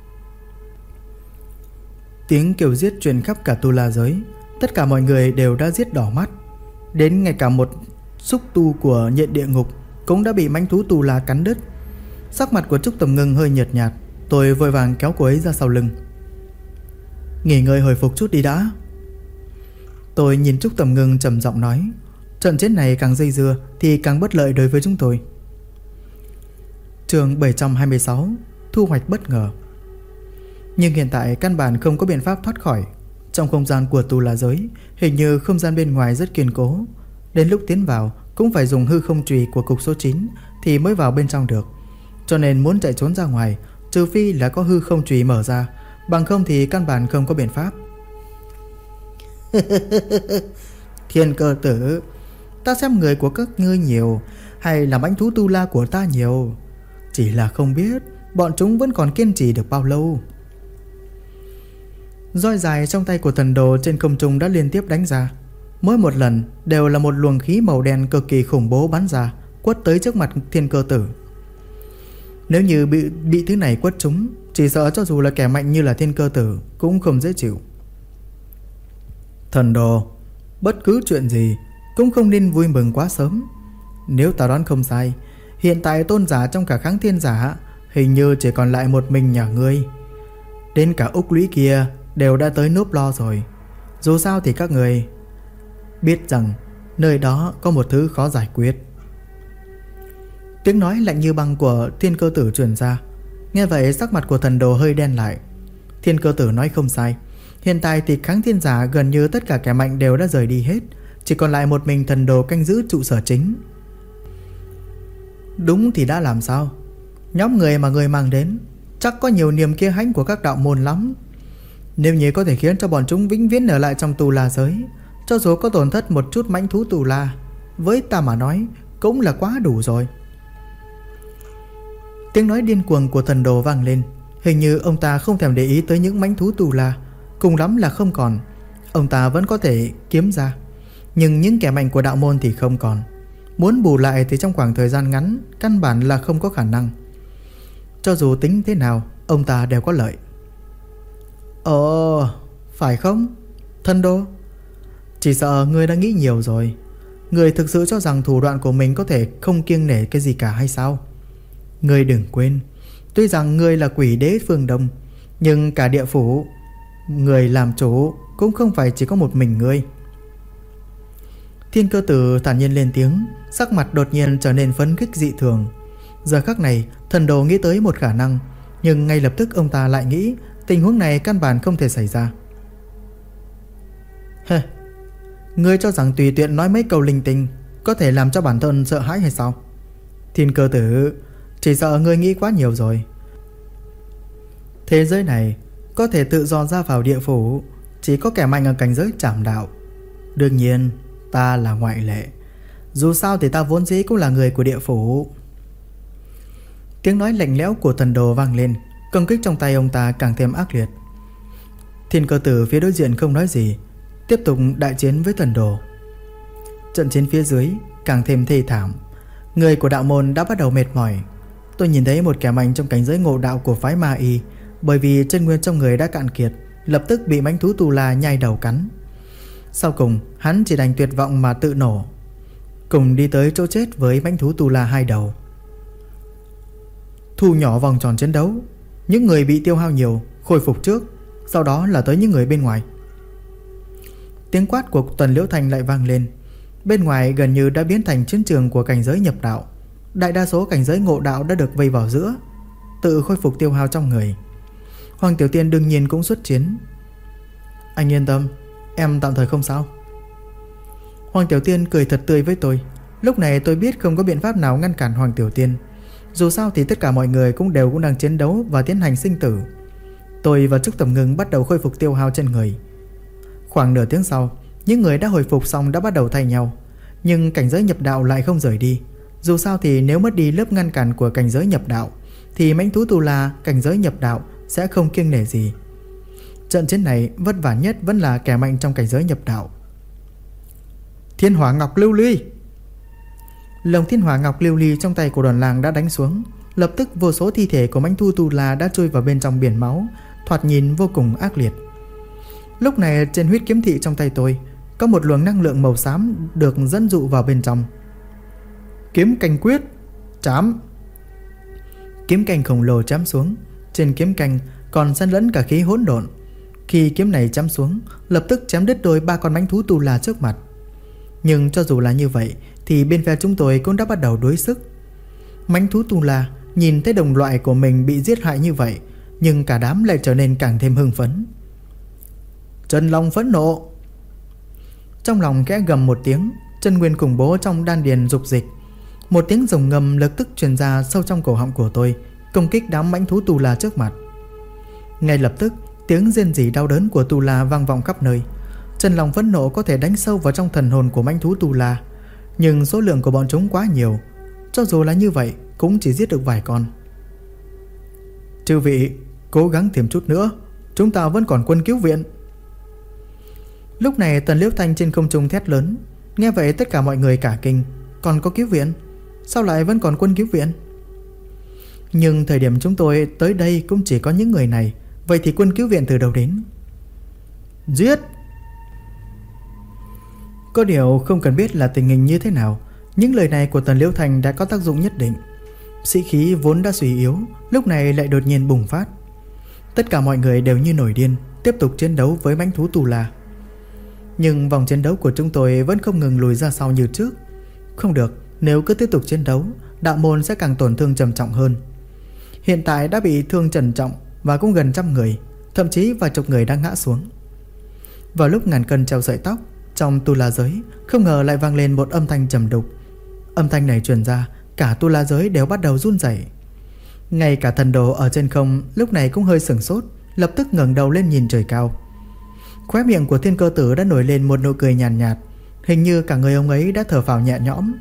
Tiếng kêu giết truyền khắp cả tu la giới. Tất cả mọi người đều đã giết đỏ mắt. Đến ngay cả một xúc tu của nhện địa ngục cũng đã bị mãnh thú tu la cắn đứt. Sắc mặt của Trúc Tầm Ngưng hơi nhợt nhạt. Tôi vội vàng kéo cô ấy ra sau lưng. Nghỉ ngơi hồi phục chút đi đã. Tôi nhìn Trúc Tầm Ngưng trầm giọng nói. Trận chiến này càng dây dưa thì càng bất lợi đối với chúng tôi. Chương 726, thu hoạch bất ngờ. Nhưng hiện tại căn bản không có biện pháp thoát khỏi. Trong không gian của tu la giới, hình như không gian bên ngoài rất kiên cố. Đến lúc tiến vào cũng phải dùng hư không chùy của cục số 9 thì mới vào bên trong được. Cho nên muốn chạy trốn ra ngoài, trừ phi là có hư không chùy mở ra, bằng không thì căn bản không có biện pháp. Thiên Cơ Tử, ta xem người của các ngươi nhiều hay là mãnh thú tu la của ta nhiều, chỉ là không biết bọn chúng vẫn còn kiên trì được bao lâu. Roi dài trong tay của thần đồ trên không trung đã liên tiếp đánh ra. Mỗi một lần đều là một luồng khí màu đen cực kỳ khủng bố bắn ra, quất tới trước mặt Thiên Cơ Tử. Nếu như bị thứ này quất trúng, chỉ sợ cho dù là kẻ mạnh như là Thiên Cơ Tử cũng không dễ chịu. Thần đồ, bất cứ chuyện gì cũng không nên vui mừng quá sớm. Nếu ta đoán không sai, hiện tại tôn giả trong cả kháng thiên giả hình như chỉ còn lại một mình nhà ngươi. Đến cả Úc Lũy kia đều đã tới núp lo rồi. Dù sao thì các người biết rằng nơi đó có một thứ khó giải quyết. Tiếng nói lạnh như băng của Thiên Cơ Tử truyền ra. Nghe vậy sắc mặt của thần đồ hơi đen lại. Thiên Cơ Tử nói không sai. Hiện tại thì kháng thiên giả gần như tất cả kẻ mạnh đều đã rời đi hết, chỉ còn lại một mình thần đồ canh giữ trụ sở chính. Đúng thì đã làm sao? Nhóm người mà người mang đến chắc có nhiều niềm kia hãnh của các đạo môn lắm. Nếu như có thể khiến cho bọn chúng vĩnh viễn ở lại trong Tù La giới, cho dù có tổn thất một chút mãnh thú Tù La, với ta mà nói cũng là quá đủ rồi. Tiếng nói điên cuồng của thần đồ vang lên. Hình như ông ta không thèm để ý tới những mãnh thú Tù La, cùng lắm là không còn. Ông ta vẫn có thể kiếm ra, nhưng những kẻ mạnh của đạo môn thì không còn. Muốn bù lại thì trong khoảng thời gian ngắn căn bản là không có khả năng. Cho dù tính thế nào, ông ta đều có lợi. Phải không? Thần đồ, chỉ sợ ngươi đã nghĩ nhiều rồi. Ngươi thực sự cho rằng thủ đoạn của mình có thể không kiêng nể cái gì cả hay sao? Ngươi đừng quên, tuy rằng ngươi là quỷ đế phương Đông, nhưng cả địa phủ người làm chủ cũng không phải chỉ có một mình ngươi. Thiên Cơ Tử thản nhiên lên tiếng, sắc mặt đột nhiên trở nên phấn khích dị thường. Giờ khắc này thần đồ nghĩ tới một khả năng, nhưng ngay lập tức ông ta lại nghĩ tình huống này căn bản không thể xảy ra. Ngươi cho rằng tùy tiện nói mấy câu linh tinh có thể làm cho bản thân sợ hãi hay sao? Thiên Cơ Tử, chỉ sợ ngươi nghĩ quá nhiều rồi. Thế giới này có thể tự do ra vào địa phủ chỉ có kẻ mạnh ở cảnh giới trảm đạo. Đương nhiên ta là ngoại lệ. Dù sao thì ta vốn dĩ cũng là người của địa phủ. Tiếng nói lạnh lẽo của thần đồ vang lên. Công kích trong tay ông ta càng thêm ác liệt. Thiên Cơ Tử phía đối diện không nói gì, tiếp tục đại chiến với thần đồ. Trận chiến phía dưới càng thêm thê thảm. Người của đạo môn đã bắt đầu mệt mỏi. Tôi nhìn thấy một kẻ mạnh trong cảnh giới ngộ đạo của phái Ma Y, bởi vì chân nguyên trong người đã cạn kiệt, lập tức bị mãnh thú Tù La nhai đầu cắn. Sau cùng hắn chỉ đành tuyệt vọng mà tự nổ, cùng đi tới chỗ chết với mãnh thú Tù La hai đầu. Thu nhỏ vòng tròn chiến đấu, những người bị tiêu hao nhiều khôi phục trước, sau đó là tới những người bên ngoài. Tiếng quát của Tần Liễu Thanh lại vang lên. Bên ngoài gần như đã biến thành chiến trường của cảnh giới nhập đạo. Đại đa số cảnh giới ngộ đạo đã được vây vào giữa, tự khôi phục tiêu hao trong người. Hoàng Tiểu Tiên đương nhiên cũng xuất chiến. Anh yên tâm, em tạm thời không sao. Hoàng Tiểu Tiên cười thật tươi với tôi. Lúc này tôi biết không có biện pháp nào ngăn cản Hoàng Tiểu Tiên. Dù sao thì tất cả mọi người cũng đang chiến đấu và tiến hành sinh tử. Tôi và Trúc Tầm Ngưng bắt đầu khôi phục tiêu hao trên người. Khoảng nửa tiếng sau, những người đã hồi phục xong đã bắt đầu thay nhau. Nhưng cảnh giới nhập đạo lại không rời đi. Dù sao thì nếu mất đi lớp ngăn cản của cảnh giới nhập đạo thì mãnh thú Tù La cảnh giới nhập đạo sẽ không kiêng nể gì. Trận chiến này vất vả nhất vẫn là kẻ mạnh trong cảnh giới nhập đạo. Thiên Hỏa Ngọc Lưu Ly. Lồng Thiên Hỏa Ngọc Lưu Ly trong tay của Đoàn Lang đã đánh xuống. Lập tức vô số thi thể của mãnh thú Tù La đã trôi vào bên trong biển máu, thoạt nhìn vô cùng ác liệt. Lúc này trên huyết kiếm thị trong tay tôi có một luồng năng lượng màu xám được dẫn dụ vào bên trong. Kiếm canh quyết chém. Kiếm canh khổng lồ chém xuống. Trên kiếm canh còn xen lẫn cả khí hỗn độn. Khi kiếm này chém xuống, lập tức chém đứt đôi ba con mãnh thú Tù La trước mặt. Nhưng cho dù là như vậy thì bên phe chúng tôi cũng đã bắt đầu đối sức. Mãnh thú Tù La nhìn thấy đồng loại của mình bị giết hại như vậy, nhưng cả đám lại trở nên càng thêm hưng phấn. Chân Long phẫn nộ. Trong lòng khẽ gầm một tiếng, chân nguyên khủng bố trong đan điền dục dịch. Một tiếng rồng ngầm lập tức truyền ra sâu trong cổ họng của tôi, công kích đám mãnh thú Tù La trước mặt. Ngay lập tức tiếng rên rỉ đau đớn của Tù La vang vọng khắp nơi. Chân Long phẫn nộ có thể đánh sâu vào trong thần hồn của mãnh thú Tù La, nhưng số lượng của bọn chúng quá nhiều, cho dù là như vậy cũng chỉ giết được vài con. Chư vị cố gắng thêm chút nữa, chúng ta vẫn còn quân cứu viện. Lúc này Tần Liễu Thanh trên không trung thét lớn. Nghe vậy tất cả mọi người cả kinh. Còn có cứu viện? Sao lại vẫn còn quân cứu viện? Nhưng thời điểm chúng tôi tới đây cũng chỉ có những người này. Vậy thì quân cứu viện từ đâu đến? Giết! Có điều không cần biết là tình hình như thế nào, những lời này của Tần Liễu Thanh đã có tác dụng nhất định. Sĩ khí vốn đã suy yếu, lúc này lại đột nhiên bùng phát. Tất cả mọi người đều như nổi điên, tiếp tục chiến đấu với mãnh thú Tù La. Nhưng vòng chiến đấu của chúng tôi vẫn không ngừng lùi ra sau như trước. Không được, nếu cứ tiếp tục chiến đấu, đạo môn sẽ càng tổn thương trầm trọng hơn. Hiện tại đã bị thương trầm trọng và cũng gần 100 người, thậm chí vài chục người đang ngã xuống. Vào lúc ngàn cân treo sợi tóc, trong tu la giới không ngờ lại vang lên một âm thanh trầm đục. Âm thanh này truyền ra, cả tu la giới đều bắt đầu run rẩy. Ngay cả thần đồ ở trên không lúc này cũng hơi sửng sốt, lập tức ngẩng đầu lên nhìn trời cao. Khóe miệng của Thiên Cơ Tử đã nổi lên một nụ cười nhàn nhạt, hình như cả người ông ấy đã thở phào nhẹ nhõm.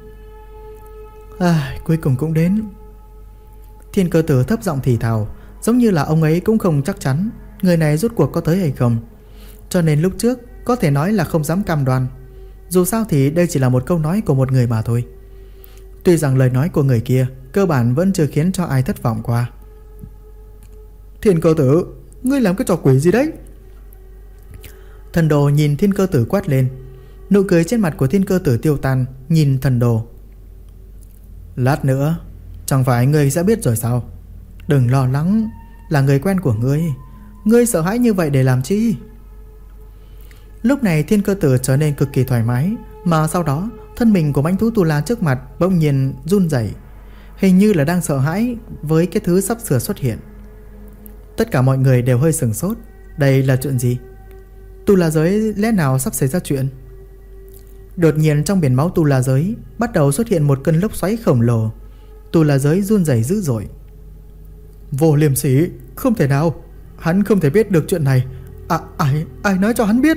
Cuối cùng cũng đến. Thiên Cơ Tử thấp giọng thì thào, giống như là ông ấy cũng không chắc chắn người này rốt cuộc có tới hay không, cho nên lúc trước có thể nói là không dám cam đoan. Dù sao thì đây chỉ là một câu nói của một người mà thôi. Tuy rằng lời nói của người kia cơ bản vẫn chưa khiến cho ai thất vọng qua. Thiên Cơ Tử, ngươi làm cái trò quỷ gì đấy? Thần đồ nhìn Thiên Cơ Tử quát lên. Nụ cười trên mặt của Thiên Cơ Tử tiêu tan, nhìn thần đồ. Lát nữa chẳng phải ngươi sẽ biết rồi sao? Đừng lo lắng, là người quen của ngươi. Ngươi sợ hãi như vậy để làm chi? Lúc này Thiên Cơ Tử trở nên cực kỳ thoải mái, mà sau đó thân mình của mãnh thú tu la trước mặt bỗng nhiên run rẩy, hình như là đang sợ hãi với cái thứ sắp sửa xuất hiện. Tất cả mọi người đều hơi sửng sốt. Đây là chuyện gì? Tu la giới lẽ nào sắp xảy ra chuyện? Đột nhiên trong biển máu tu la giới bắt đầu xuất hiện một cơn lốc xoáy khổng lồ. Tu la giới run rẩy dữ dội. Vô liêm sỉ, không thể nào, hắn không thể biết được chuyện này. Ai nói cho hắn biết?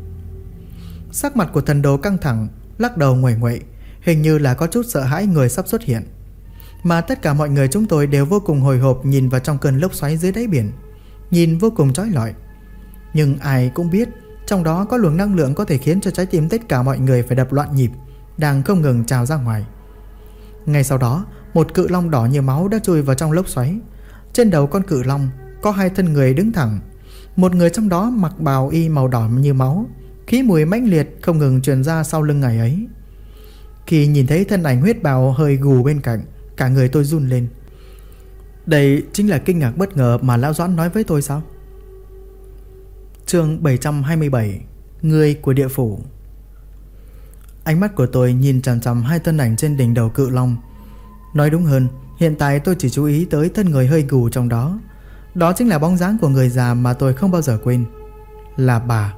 Sắc mặt của thần đồ căng thẳng, lắc đầu nguậy nguậy, hình như là có chút sợ hãi người sắp xuất hiện. Mà tất cả mọi người chúng tôi đều vô cùng hồi hộp nhìn vào trong cơn lốc xoáy dưới đáy biển, nhìn vô cùng chói lọi. Nhưng ai cũng biết trong đó có luồng năng lượng có thể khiến cho trái tim tất cả mọi người phải đập loạn nhịp, đang không ngừng trào ra ngoài. Ngay sau đó, một cự long đỏ như máu đã chui vào trong lốc xoáy. Trên đầu con cự long có hai thân người đứng thẳng. Một người trong đó mặc bào y màu đỏ như máu, khí mùi mãnh liệt không ngừng truyền ra sau lưng ngài ấy. Khi nhìn thấy thân ảnh huyết bào hơi gù bên cạnh, cả người tôi run lên. Đây chính là kinh ngạc bất ngờ mà Lão Doãn nói với tôi sao? Chương 727, Người của địa phủ. Ánh mắt của tôi nhìn chằm chằm hai thân ảnh trên đỉnh đầu cự long. Nói đúng hơn, hiện tại tôi chỉ chú ý tới thân người hơi gù trong đó. Đó chính là bóng dáng của người già mà tôi không bao giờ quên, là bà.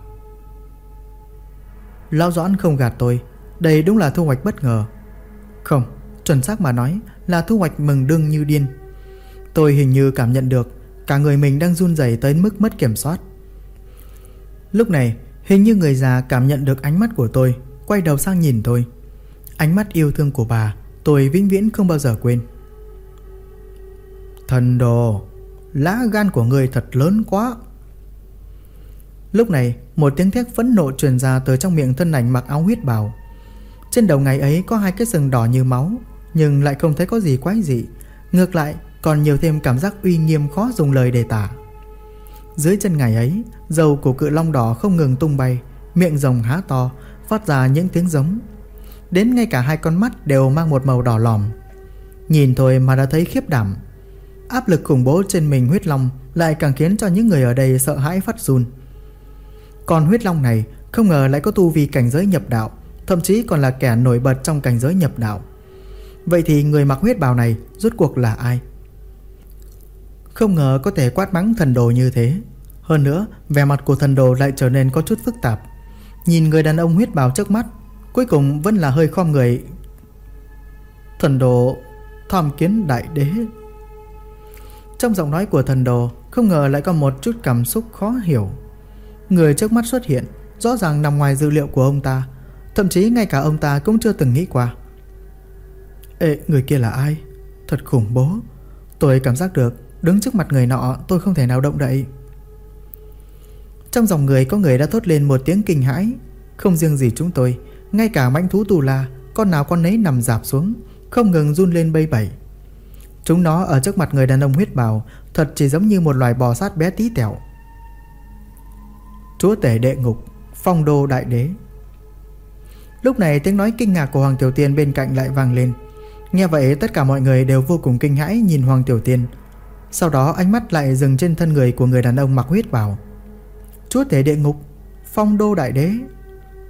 Lão Doãn không gạt tôi, đây đúng là thu hoạch bất ngờ. Không, chuẩn xác mà nói là thu hoạch mừng đương như điên. Tôi hình như cảm nhận được cả người mình đang run rẩy tới mức mất kiểm soát. Lúc này hình như người già cảm nhận được ánh mắt của tôi, quay đầu sang nhìn tôi. Ánh mắt yêu thương của bà tôi vĩnh viễn không bao giờ quên. Thần đồ, lá gan của ngươi thật lớn quá. Lúc này một tiếng thét phẫn nộ truyền ra từ trong miệng thân ảnh mặc áo huyết bào. Trên đầu ngài ấy có hai cái sừng đỏ như máu, nhưng lại không thấy có gì quái dị, ngược lại còn nhiều thêm cảm giác uy nghiêm khó dùng lời để tả. Dưới chân ngài ấy, râu của cự long đỏ không ngừng tung bay, miệng rồng há to, phát ra những tiếng giống. Đến ngay cả hai con mắt đều mang một màu đỏ lòm. Nhìn thôi mà đã thấy khiếp đảm. Áp lực khủng bố trên mình huyết long lại càng khiến cho những người ở đây sợ hãi phát run. Còn huyết long này không ngờ lại có tu vi cảnh giới nhập đạo, thậm chí còn là kẻ nổi bật trong cảnh giới nhập đạo. Vậy thì người mặc huyết bào này rốt cuộc là ai? Không ngờ có thể quát mắng thần đồ như thế. Hơn nữa vẻ mặt của thần đồ lại trở nên có chút phức tạp. Nhìn người đàn ông huyết bào trước mắt, cuối cùng vẫn là hơi khom người. Thần đồ tham kiến đại đế. Trong giọng nói của thần đồ không ngờ lại có một chút cảm xúc khó hiểu. Người trước mắt xuất hiện rõ ràng nằm ngoài dữ liệu của ông ta, thậm chí ngay cả ông ta cũng chưa từng nghĩ qua. Ê, người kia là ai? Thật khủng bố. Tôi cảm giác được đứng trước mặt người nọ tôi không thể nào động đậy. Trong dòng người có người đã thốt lên một tiếng kinh hãi. Không riêng gì chúng tôi, ngay cả mãnh thú tù la, con nào con nấy nằm rạp xuống, không ngừng run lên bay bẩy. Chúng nó ở trước mặt người đàn ông huyết bào thật chỉ giống như một loài bò sát bé tí tẹo. Chúa tể đệ ngục, phong đô đại đế. Lúc này tiếng nói kinh ngạc của Hoàng Tiểu Tiên bên cạnh lại vang lên. Nghe vậy tất cả mọi người đều vô cùng kinh hãi nhìn Hoàng Tiểu Tiên. Sau đó ánh mắt lại dừng trên thân người của người đàn ông mặc huyết bào. Chúa tể địa ngục, phong đô đại đế.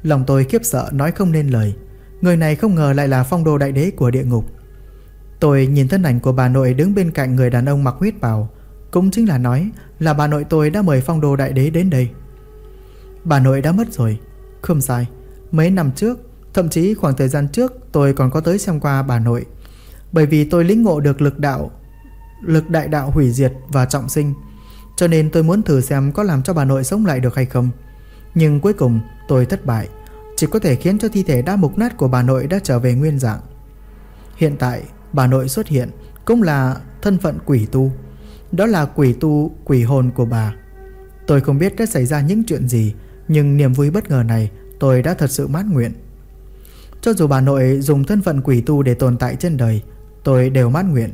Lòng tôi khiếp sợ nói không nên lời. Người này không ngờ lại là phong đô đại đế của địa ngục. Tôi nhìn thân ảnh của bà nội đứng bên cạnh người đàn ông mặc huyết bào, cũng chính là nói là bà nội tôi đã mời phong đô đại đế đến đây. Bà nội đã mất rồi. Không sai, mấy năm trước, thậm chí khoảng thời gian trước, tôi còn có tới xem qua bà nội. Bởi vì tôi lĩnh ngộ được lực đại đạo hủy diệt và trọng sinh, cho nên tôi muốn thử xem có làm cho bà nội sống lại được hay không. Nhưng cuối cùng tôi thất bại, chỉ có thể khiến cho thi thể đã mục nát của bà nội đã trở về nguyên dạng. Hiện tại bà nội xuất hiện cũng là thân phận quỷ tu. Đó là quỷ tu, quỷ hồn của bà. Tôi không biết đã xảy ra những chuyện gì, nhưng niềm vui bất ngờ này tôi đã thật sự mãn nguyện. Cho dù bà nội dùng thân phận quỷ tu để tồn tại trên đời, tôi đều mãn nguyện.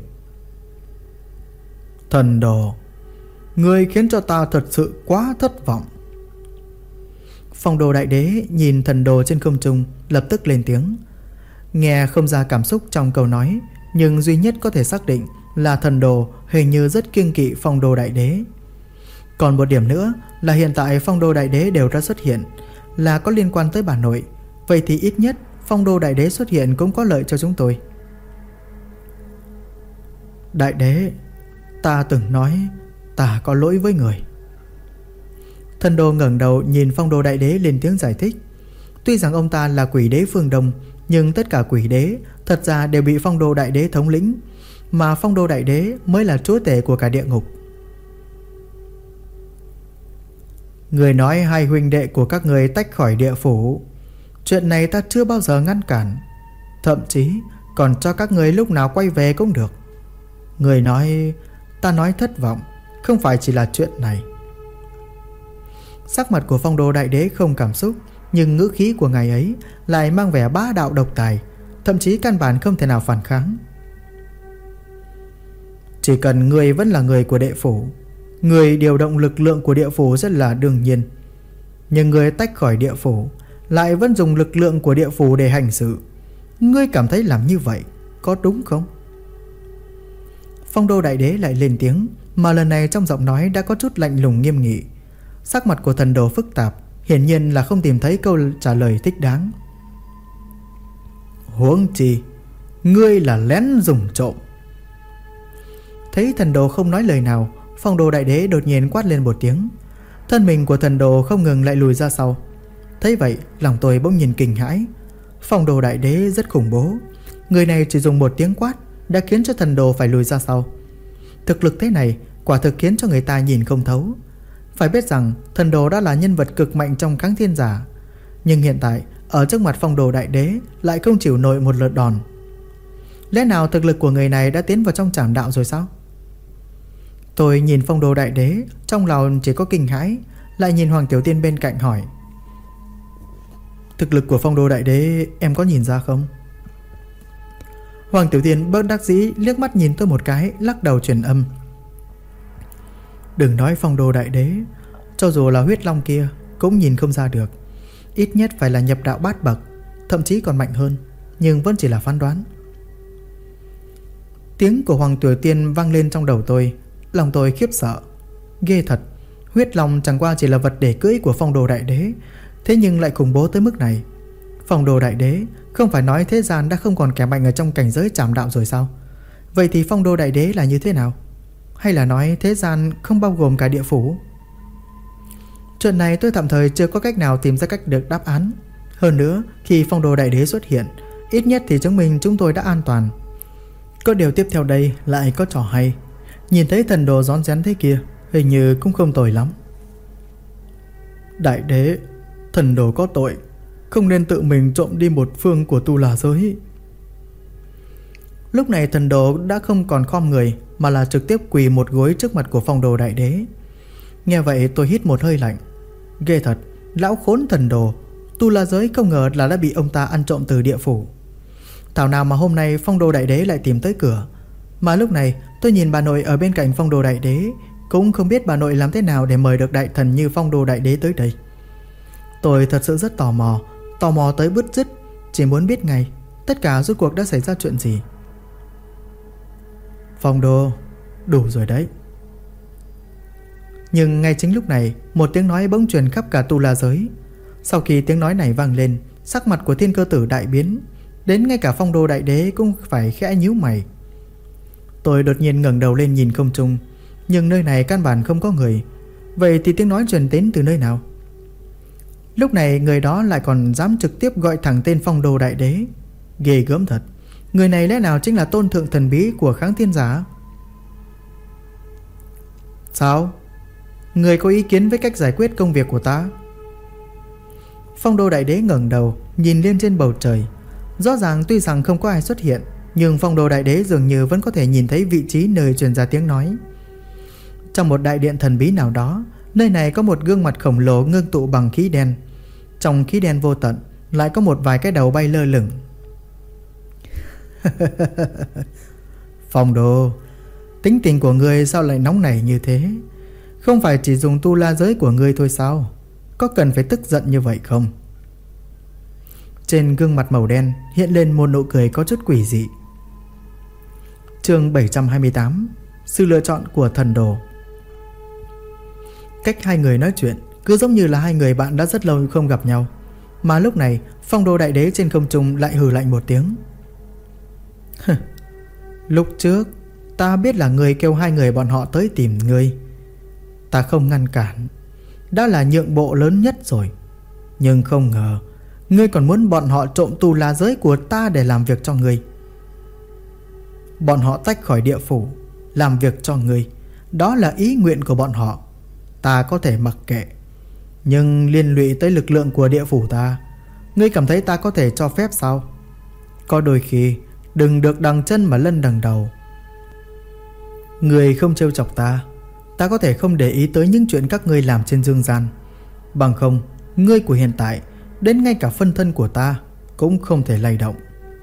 Thần đồ, ngươi khiến cho ta thật sự quá thất vọng. Phong đô đại đế nhìn thần đồ trên không trung, lập tức lên tiếng. Nghe không ra cảm xúc trong câu nói, nhưng duy nhất có thể xác định là thần đồ hình như rất kiêng kỵ phong đô đại đế. Còn một điểm nữa là hiện tại phong đô đại đế đều đã xuất hiện, là có liên quan tới bà nội. Vậy thì ít nhất phong đô đại đế xuất hiện cũng có lợi cho chúng tôi. Đại đế, ta từng nói ta có lỗi với người. Thần đồ ngẩng đầu nhìn phong đô đại đế lên tiếng giải thích. Tuy rằng ông ta là quỷ đế phương Đông, nhưng tất cả quỷ đế thật ra đều bị phong đô đại đế thống lĩnh, mà phong đô đại đế mới là chúa tể của cả địa ngục. Người nói hai huynh đệ của các người tách khỏi địa phủ, chuyện này ta chưa bao giờ ngăn cản, thậm chí còn cho các người lúc nào quay về cũng được. Người nói ta nói thất vọng, không phải chỉ là chuyện này. Sắc mặt của phong đô đại đế không cảm xúc, nhưng ngữ khí của ngài ấy lại mang vẻ bá đạo độc tài, thậm chí căn bản không thể nào phản kháng. Chỉ cần người vẫn là người của địa phủ, người điều động lực lượng của địa phủ rất là đương nhiên. Nhưng người tách khỏi địa phủ lại vẫn dùng lực lượng của địa phủ để hành sự. Ngươi cảm thấy làm như vậy có đúng không? Phong đô đại đế lại lên tiếng, mà lần này trong giọng nói đã có chút lạnh lùng nghiêm nghị. Sắc mặt của thần đồ phức tạp, hiển nhiên là không tìm thấy câu trả lời thích đáng. Huống chi ngươi là lén dùng trộm. Thấy thần đồ không nói lời nào, phong đô đại đế đột nhiên quát lên một tiếng. Thân mình của thần đồ không ngừng lại lùi ra sau. Thấy vậy, lòng tôi bỗng nhìn kinh hãi. Phong đô đại đế rất khủng bố. Người này chỉ dùng một tiếng quát đã khiến cho thần đồ phải lùi ra sau. Thực lực thế này quả thực khiến cho người ta nhìn không thấu. Phải biết rằng thần đồ đã là nhân vật cực mạnh trong kháng thiên giả, nhưng hiện tại ở trước mặt phong đồ đại đế lại không chịu nổi một lượt đòn. Lẽ nào thực lực của người này đã tiến vào trong trảm đạo rồi sao? Tôi nhìn phong đồ đại đế, trong lòng chỉ có kinh hãi, lại nhìn Hoàng Tiểu Tiên bên cạnh hỏi. Thực lực của phong đô đại đế em có nhìn ra không? Hoàng Tiểu Tiên bất đắc dĩ liếc mắt nhìn tôi một cái, lắc đầu truyền âm. Đừng nói phong đô đại đế, cho dù là huyết long kia cũng nhìn không ra được. Ít nhất phải là nhập đạo bát bậc, thậm chí còn mạnh hơn, nhưng vẫn chỉ là phán đoán. Tiếng của Hoàng Tiểu Tiên vang lên trong đầu tôi, lòng tôi khiếp sợ. Ghê thật, huyết long chẳng qua chỉ là vật để cưỡi của phong đồ đại đế, thế nhưng lại khủng bố tới mức này. Phong đồ đại đế không phải nói thế gian đã không còn kẻ mạnh ở trong cảnh giới trảm đạo rồi sao? Vậy thì phong đô đại đế là như thế nào? Hay là nói thế gian không bao gồm cả địa phủ? Chuyện này tôi tạm thời chưa có cách nào tìm ra cách được đáp án. Hơn nữa, khi phong đô đại đế xuất hiện, ít nhất thì chứng minh chúng tôi đã an toàn. Có điều tiếp theo đây lại có trò hay. Nhìn thấy thần đồ rón rén thế kia, hình như cũng không tồi lắm. Đại đế, thần đồ có tội, không nên tự mình trộm đi một phương của tu la giới. Lúc này thần đồ đã không còn khom người, mà là trực tiếp quỳ một gối trước mặt của phong đồ đại đế. Nghe vậy tôi hít một hơi lạnh. Ghê thật, lão khốn thần đồ, tu la giới không ngờ là đã bị ông ta ăn trộm từ địa phủ. Thảo nào mà hôm nay phong đồ đại đế lại tìm tới cửa. Mà lúc này tôi nhìn bà nội ở bên cạnh phong đồ đại đế, cũng không biết bà nội làm thế nào để mời được đại thần như phong đồ đại đế tới đây. Tôi thật sự rất tò mò tới bứt rứt, chỉ muốn biết ngay tất cả rốt cuộc đã xảy ra chuyện gì. Phong đô, đủ rồi đấy. Nhưng ngay chính lúc này, một tiếng nói bỗng truyền khắp cả tu la giới. Sau khi tiếng nói này vang lên, sắc mặt của Thiên Cơ Tử đại biến, đến ngay cả Phong Đô Đại Đế cũng phải khẽ nhíu mày. Tôi đột nhiên ngẩng đầu lên nhìn không trung, nhưng nơi này căn bản không có người. Vậy thì tiếng nói truyền đến từ nơi nào? Lúc này người đó lại còn dám trực tiếp gọi thẳng tên Phong Đô Đại Đế. Ghê gớm thật. Người này lẽ nào chính là tôn thượng thần bí của Kháng Thiên Giả? Sao? Người có ý kiến với cách giải quyết công việc của ta? Phong Đô Đại Đế ngẩng đầu nhìn lên trên bầu trời. Rõ ràng tuy rằng không có ai xuất hiện, nhưng Phong Đô Đại Đế dường như vẫn có thể nhìn thấy vị trí nơi truyền ra tiếng nói. Trong một đại điện thần bí nào đó, nơi này có một gương mặt khổng lồ ngưng tụ bằng khí đen. Trong khí đen vô tận lại có một vài cái đầu bay lơ lửng. Phong Đô, tính tình của ngươi sao lại nóng nảy như thế? Không phải chỉ dùng tu la giới của ngươi thôi sao? Có cần phải tức giận như vậy không? Trên gương mặt màu đen hiện lên một nụ cười có chút quỷ dị. Chương 728: Sự lựa chọn của thần đồ. Cách hai người nói chuyện cứ giống như là hai người bạn đã rất lâu không gặp nhau. Mà lúc này Phong Đô Đại Đế trên không trung lại hừ lạnh một tiếng. Lúc trước ta biết là ngươi kêu hai người bọn họ tới tìm ngươi, ta không ngăn cản, đã là nhượng bộ lớn nhất rồi. Nhưng không ngờ ngươi còn muốn bọn họ trộm tu la giới của ta để làm việc cho ngươi. Bọn họ tách khỏi địa phủ làm việc cho ngươi, đó là ý nguyện của bọn họ, ta có thể mặc kệ. Nhưng liên lụy tới lực lượng của địa phủ ta, ngươi cảm thấy ta có thể cho phép sao? Có đôi khi đừng được đằng chân mà lân đằng đầu. Ngươi không trêu chọc ta, ta có thể không để ý tới những chuyện các ngươi làm trên dương gian. Bằng không, ngươi của hiện tại, đến ngay cả phân thân của ta cũng không thể lay động.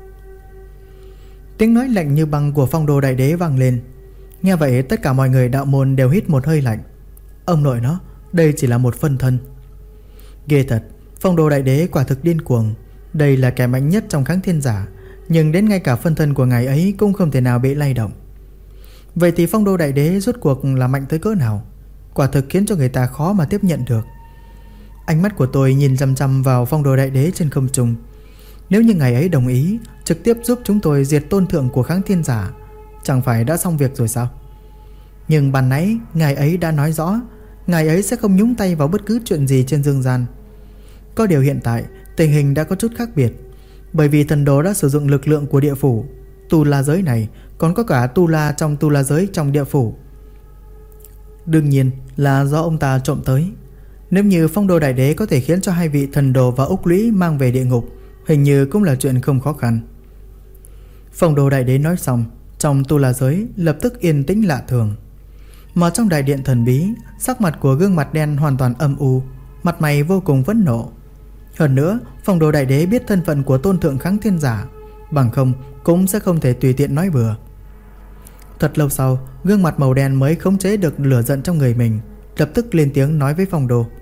Tiếng nói lạnh như băng của Phong Đô Đại Đế vang lên. Nghe vậy tất cả mọi người đạo môn đều hít một hơi lạnh. Ông nội nó, đây chỉ là một phân thân. Ghê thật, Phong Đô Đại Đế quả thực điên cuồng. Đây là kẻ mạnh nhất trong Kháng Thiên Giả, nhưng đến ngay cả phân thân của ngài ấy cũng không thể nào bị lay động. Vậy thì Phong Đô Đại Đế rốt cuộc là mạnh tới cỡ nào? Quả thực khiến cho người ta khó mà tiếp nhận được. Ánh mắt của tôi nhìn chăm chăm vào Phong Đô Đại Đế trên không trung. Nếu như ngài ấy đồng ý trực tiếp giúp chúng tôi diệt tôn thượng của Kháng Thiên Giả, chẳng phải đã xong việc rồi sao? Nhưng ban nãy ngài ấy đã nói rõ ngài ấy sẽ không nhúng tay vào bất cứ chuyện gì trên dương gian. Có điều hiện tại tình hình đã có chút khác biệt, bởi vì thần đồ đã sử dụng lực lượng của địa phủ. Tu la giới này còn có cả tu la trong tu la giới trong địa phủ. Đương nhiên là do ông ta trộm tới. Nếu như Phong Đô Đại Đế có thể khiến cho hai vị thần đồ và Úc Lũy mang về địa ngục, hình như cũng là chuyện không khó khăn. Phong Đô Đại Đế nói xong, trong tu la giới lập tức yên tĩnh lạ thường. Mà trong đại điện thần bí, sắc mặt của gương mặt đen hoàn toàn âm u, mặt mày vô cùng phẫn nộ. Hơn nữa, Phong Đô Đại Đế biết thân phận của tôn thượng Kháng Thiên Giả, bằng không cũng sẽ không thể tùy tiện nói bừa. Thật lâu sau, gương mặt màu đen mới khống chế được lửa giận trong người mình, lập tức lên tiếng nói với Phong Đô.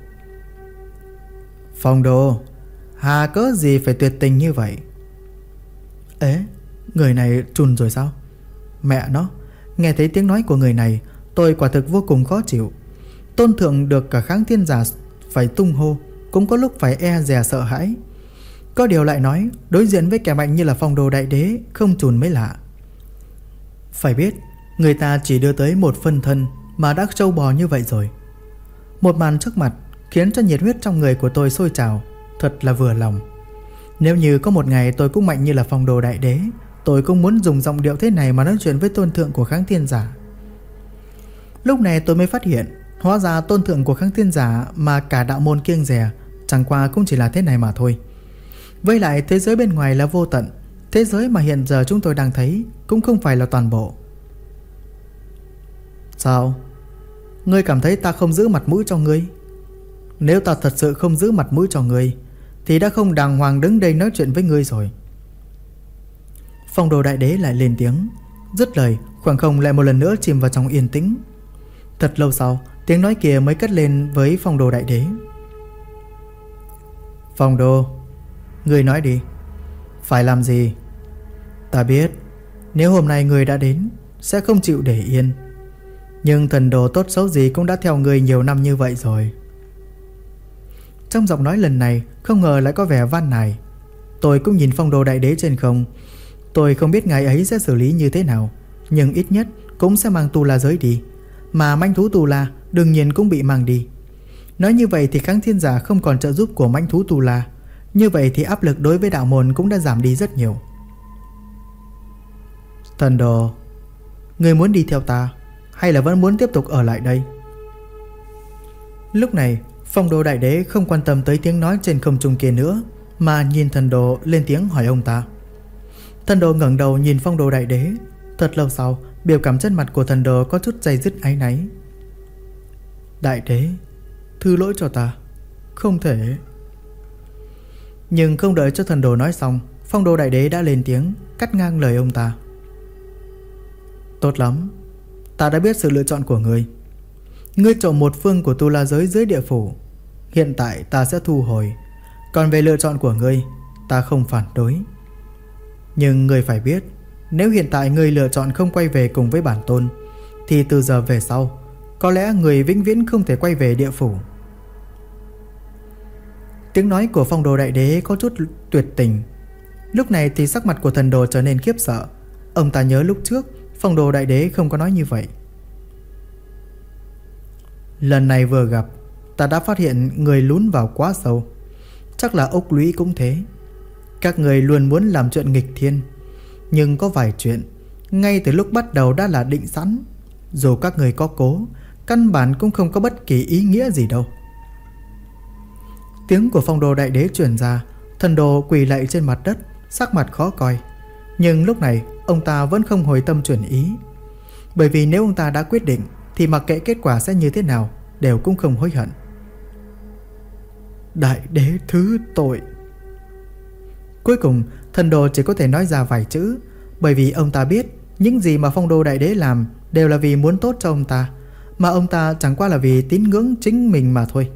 Phong Đô, hà cớ gì phải tuyệt tình như vậy? Ế, người này trùn rồi sao? Mẹ nó, nghe thấy tiếng nói của người này, tôi quả thực vô cùng khó chịu. Tôn thượng được cả Kháng Thiên Giả phải tung hô, cũng có lúc phải e dè sợ hãi. Có điều lại nói, đối diện với kẻ mạnh như là Phong Đô Đại Đế, không trùn mới lạ. Phải biết, người ta chỉ đưa tới một phân thân mà đã trâu bò như vậy rồi. Một màn trước mặt khiến cho nhiệt huyết trong người của tôi sôi trào, thật là vừa lòng. Nếu như có một ngày tôi cũng mạnh như là Phong Đô Đại Đế, tôi cũng muốn dùng giọng điệu thế này mà nói chuyện với tôn thượng của Kháng Thiên Giả. Lúc này tôi mới phát hiện, hóa ra tôn thượng của Kháng Thiên Giả mà cả đạo môn kiêng dè chẳng qua cũng chỉ là thế này mà thôi. Với lại thế giới bên ngoài là vô tận, thế giới mà hiện giờ chúng tôi đang thấy cũng không phải là toàn bộ. Sao? Ngươi cảm thấy ta không giữ mặt mũi cho ngươi? Nếu ta thật sự không giữ mặt mũi cho ngươi thì đã không đàng hoàng đứng đây nói chuyện với ngươi rồi. Phong Đô Đại Đế lại lên tiếng. Dứt lời, khoảng không lại một lần nữa chìm vào trong yên tĩnh. Thật lâu sau, tiếng nói kia mới cất lên với Phong Đô Đại Đế. Phong Đô, ngươi nói đi, phải làm gì? Ta biết, nếu hôm nay ngươi đã đến, sẽ không chịu để yên. Nhưng thần đồ tốt xấu gì cũng đã theo ngươi nhiều năm như vậy rồi. Trong giọng nói lần này không ngờ lại có vẻ van nài. Tôi cũng nhìn phong đồ đại đế trên không. Tôi không biết ngài ấy sẽ xử lý như thế nào, nhưng ít nhất cũng sẽ mang tu la giới đi. Mà mãnh thú tu la đương nhiên cũng bị mang đi. Nói như vậy thì Kháng Thiên Giả không còn trợ giúp của mãnh thú tu la. Như vậy thì áp lực đối với đạo môn cũng đã giảm đi rất nhiều. Thần đồ, ngươi muốn đi theo ta hay là vẫn muốn tiếp tục ở lại đây? Lúc này phong đồ đại đế không quan tâm tới tiếng nói trên không trung kia nữa, mà nhìn thần đồ lên tiếng hỏi ông ta. Thần đồ ngẩng đầu nhìn phong đồ đại đế. Thật lâu sau, biểu cảm trên mặt của thần đồ có chút day dứt áy náy. Đại đế, thứ lỗi cho ta, không thể. Nhưng không đợi cho thần đồ nói xong, phong đồ đại đế đã lên tiếng cắt ngang lời ông ta. Tốt lắm, ta đã biết sự lựa chọn của ngươi. Ngươi chọn một phương của tu la giới dưới địa phủ. Hiện tại ta sẽ thu hồi. Còn về lựa chọn của ngươi, ta không phản đối. Nhưng ngươi phải biết, nếu hiện tại ngươi lựa chọn không quay về cùng với bản tôn, thì từ giờ về sau có lẽ người vĩnh viễn không thể quay về địa phủ. Tiếng nói của phong đồ đại đế có chút tuyệt tình. Lúc này thì sắc mặt của thần đồ trở nên khiếp sợ. Ông ta nhớ lúc trước phong đồ đại đế không có nói như vậy. Lần này vừa gặp, ta đã phát hiện người lún vào quá sâu. Chắc là ốc lũy cũng thế. Các người luôn muốn làm chuyện nghịch thiên, nhưng có vài chuyện ngay từ lúc bắt đầu đã là định sẵn. Dù các người có cố, căn bản cũng không có bất kỳ ý nghĩa gì đâu. Tiếng của phong đồ đại đế truyền ra. Thần đồ quỳ lạy trên mặt đất, sắc mặt khó coi. Nhưng lúc này ông ta vẫn không hồi tâm chuyển ý. Bởi vì nếu ông ta đã quyết định thì mặc kệ kết quả sẽ như thế nào đều cũng không hối hận. Đại đế thứ tội. Cuối cùng thần đồ chỉ có thể nói ra vài chữ. Bởi vì ông ta biết những gì mà phong đồ đại đế làm đều là vì muốn tốt cho ông ta, mà ông ta chẳng qua là vì tín ngưỡng chính mình mà thôi.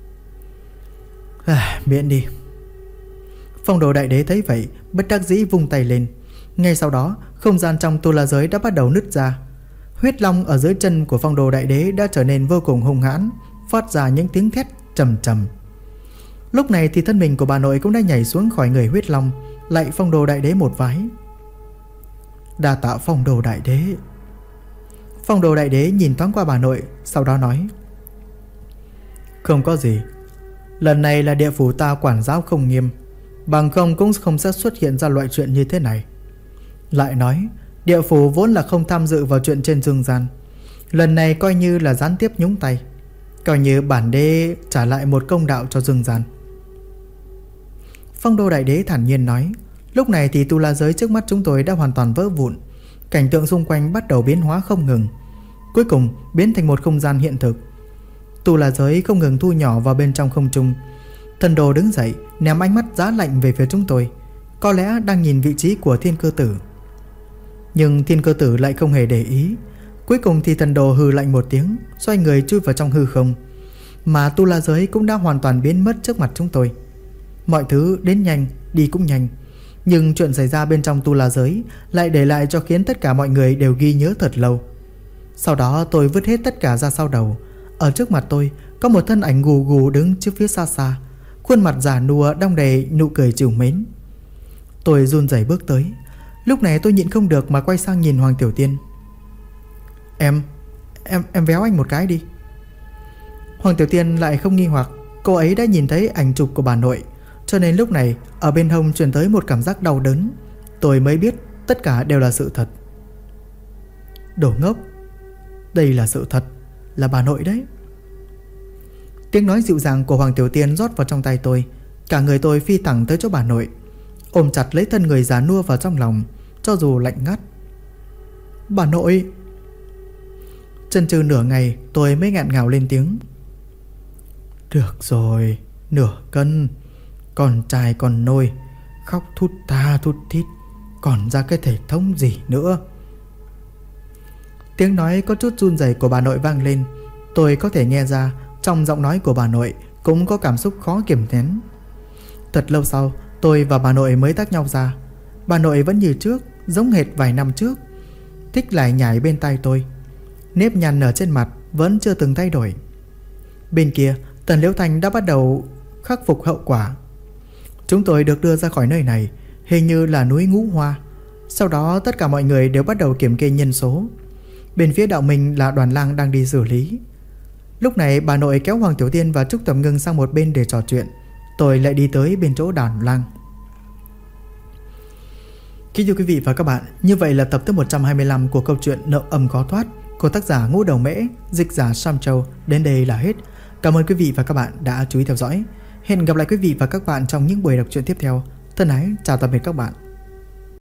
Miễn đi. Phong đồ đại đế thấy vậy bất đắc dĩ vung tay lên. Ngay sau đó không gian trong tu la giới đã bắt đầu nứt ra. Huyết long ở dưới chân của phong đồ đại đế đã trở nên vô cùng hung hãn, phát ra những tiếng thét trầm trầm. Lúc này thì thân mình của bà nội cũng đã nhảy xuống khỏi người huyết long, lạy phong đồ đại đế một vái. Đa tạ phong đồ đại đế. Phong đồ đại đế nhìn thoáng qua bà nội, sau đó nói: Không có gì. Lần này là địa phủ ta quản giáo không nghiêm, bằng không cũng không sẽ xuất hiện ra loại chuyện như thế này. Lại nói, địa phủ vốn là không tham dự vào chuyện trên dương gian. Lần này coi như là gián tiếp nhúng tay, coi như bản đế trả lại một công đạo cho dương gian. Phong đô đại đế thản nhiên nói. Lúc này thì tu la giới trước mắt chúng tôi đã hoàn toàn vỡ vụn. Cảnh tượng xung quanh bắt đầu biến hóa không ngừng, cuối cùng biến thành một không gian hiện thực. Tu la giới không ngừng thu nhỏ vào bên trong không trung. Thần đồ đứng dậy, ném ánh mắt giá lạnh về phía chúng tôi, có lẽ đang nhìn vị trí của thiên cơ tử. Nhưng thiên cơ tử lại không hề để ý. Cuối cùng thì thần đồ hừ lạnh một tiếng, xoay người chui vào trong hư không. Mà tu la giới cũng đã hoàn toàn biến mất trước mặt chúng tôi. Mọi thứ đến nhanh, đi cũng nhanh. Nhưng chuyện xảy ra bên trong tu la giới lại để lại cho khiến tất cả mọi người đều ghi nhớ thật lâu. Sau đó tôi vứt hết tất cả ra sau đầu. Ở trước mặt tôi có một thân ảnh gù gù đứng trước phía xa xa, khuôn mặt già nua đong đầy nụ cười trìu mến. Tôi run rẩy bước tới. Lúc này tôi nhịn không được mà quay sang nhìn Hoàng Tiểu Tiên. Em véo anh một cái đi. Hoàng Tiểu Tiên lại không nghi hoặc. Cô ấy đã nhìn thấy ảnh chụp của bà nội, cho nên lúc này ở bên hông truyền tới một cảm giác đau đớn. Tôi mới biết tất cả đều là sự thật. Đồ ngốc, đây là sự thật, là bà nội đấy. Tiếng nói dịu dàng của Hoàng Tiểu Tiên rót vào trong tay tôi. Cả người tôi phi thẳng tới chỗ bà nội, ôm chặt lấy thân người già nua vào trong lòng, cho dù lạnh ngắt. Bà nội. Chần chừ nửa ngày tôi mới nghẹn ngào lên tiếng. Được rồi, nửa cân, con trai còn nôi, khóc thút tha thút thít, còn ra cái thể thống gì nữa. Tiếng nói có chút run rẩy của bà nội vang lên. Tôi có thể nghe ra trong giọng nói của bà nội cũng có cảm xúc khó kiềm nén. Thật lâu sau tôi và bà nội mới tách nhau ra. Bà nội vẫn như trước, giống hệt vài năm trước, thích lải nhải bên tai tôi. Nếp nhăn ở trên mặt vẫn chưa từng thay đổi. Bên kia Tần Liễu Thanh đã bắt đầu khắc phục hậu quả. Chúng tôi được đưa ra khỏi nơi này, hình như là núi Ngũ Hoa. Sau đó tất cả mọi người đều bắt đầu kiểm kê nhân số. Bên phía đạo minh là Đoàn Lang đang đi xử lý. Lúc này bà nội kéo Hoàng Tiểu Tiên và Trúc Tầm Ngưng sang một bên để trò chuyện. Tôi lại đi tới bên chỗ Đoàn Lang. Kính thưa quý vị và các bạn, như vậy là tập thứ 125 của câu chuyện Nợ Âm Khó Thoát của tác giả Ngũ Đầu Mễ, dịch giả Sam Châu đến đây là hết. Cảm ơn quý vị và các bạn đã chú ý theo dõi. Hẹn gặp lại quý vị và các bạn trong những buổi đọc truyện tiếp theo. Thân ái chào tạm biệt các bạn.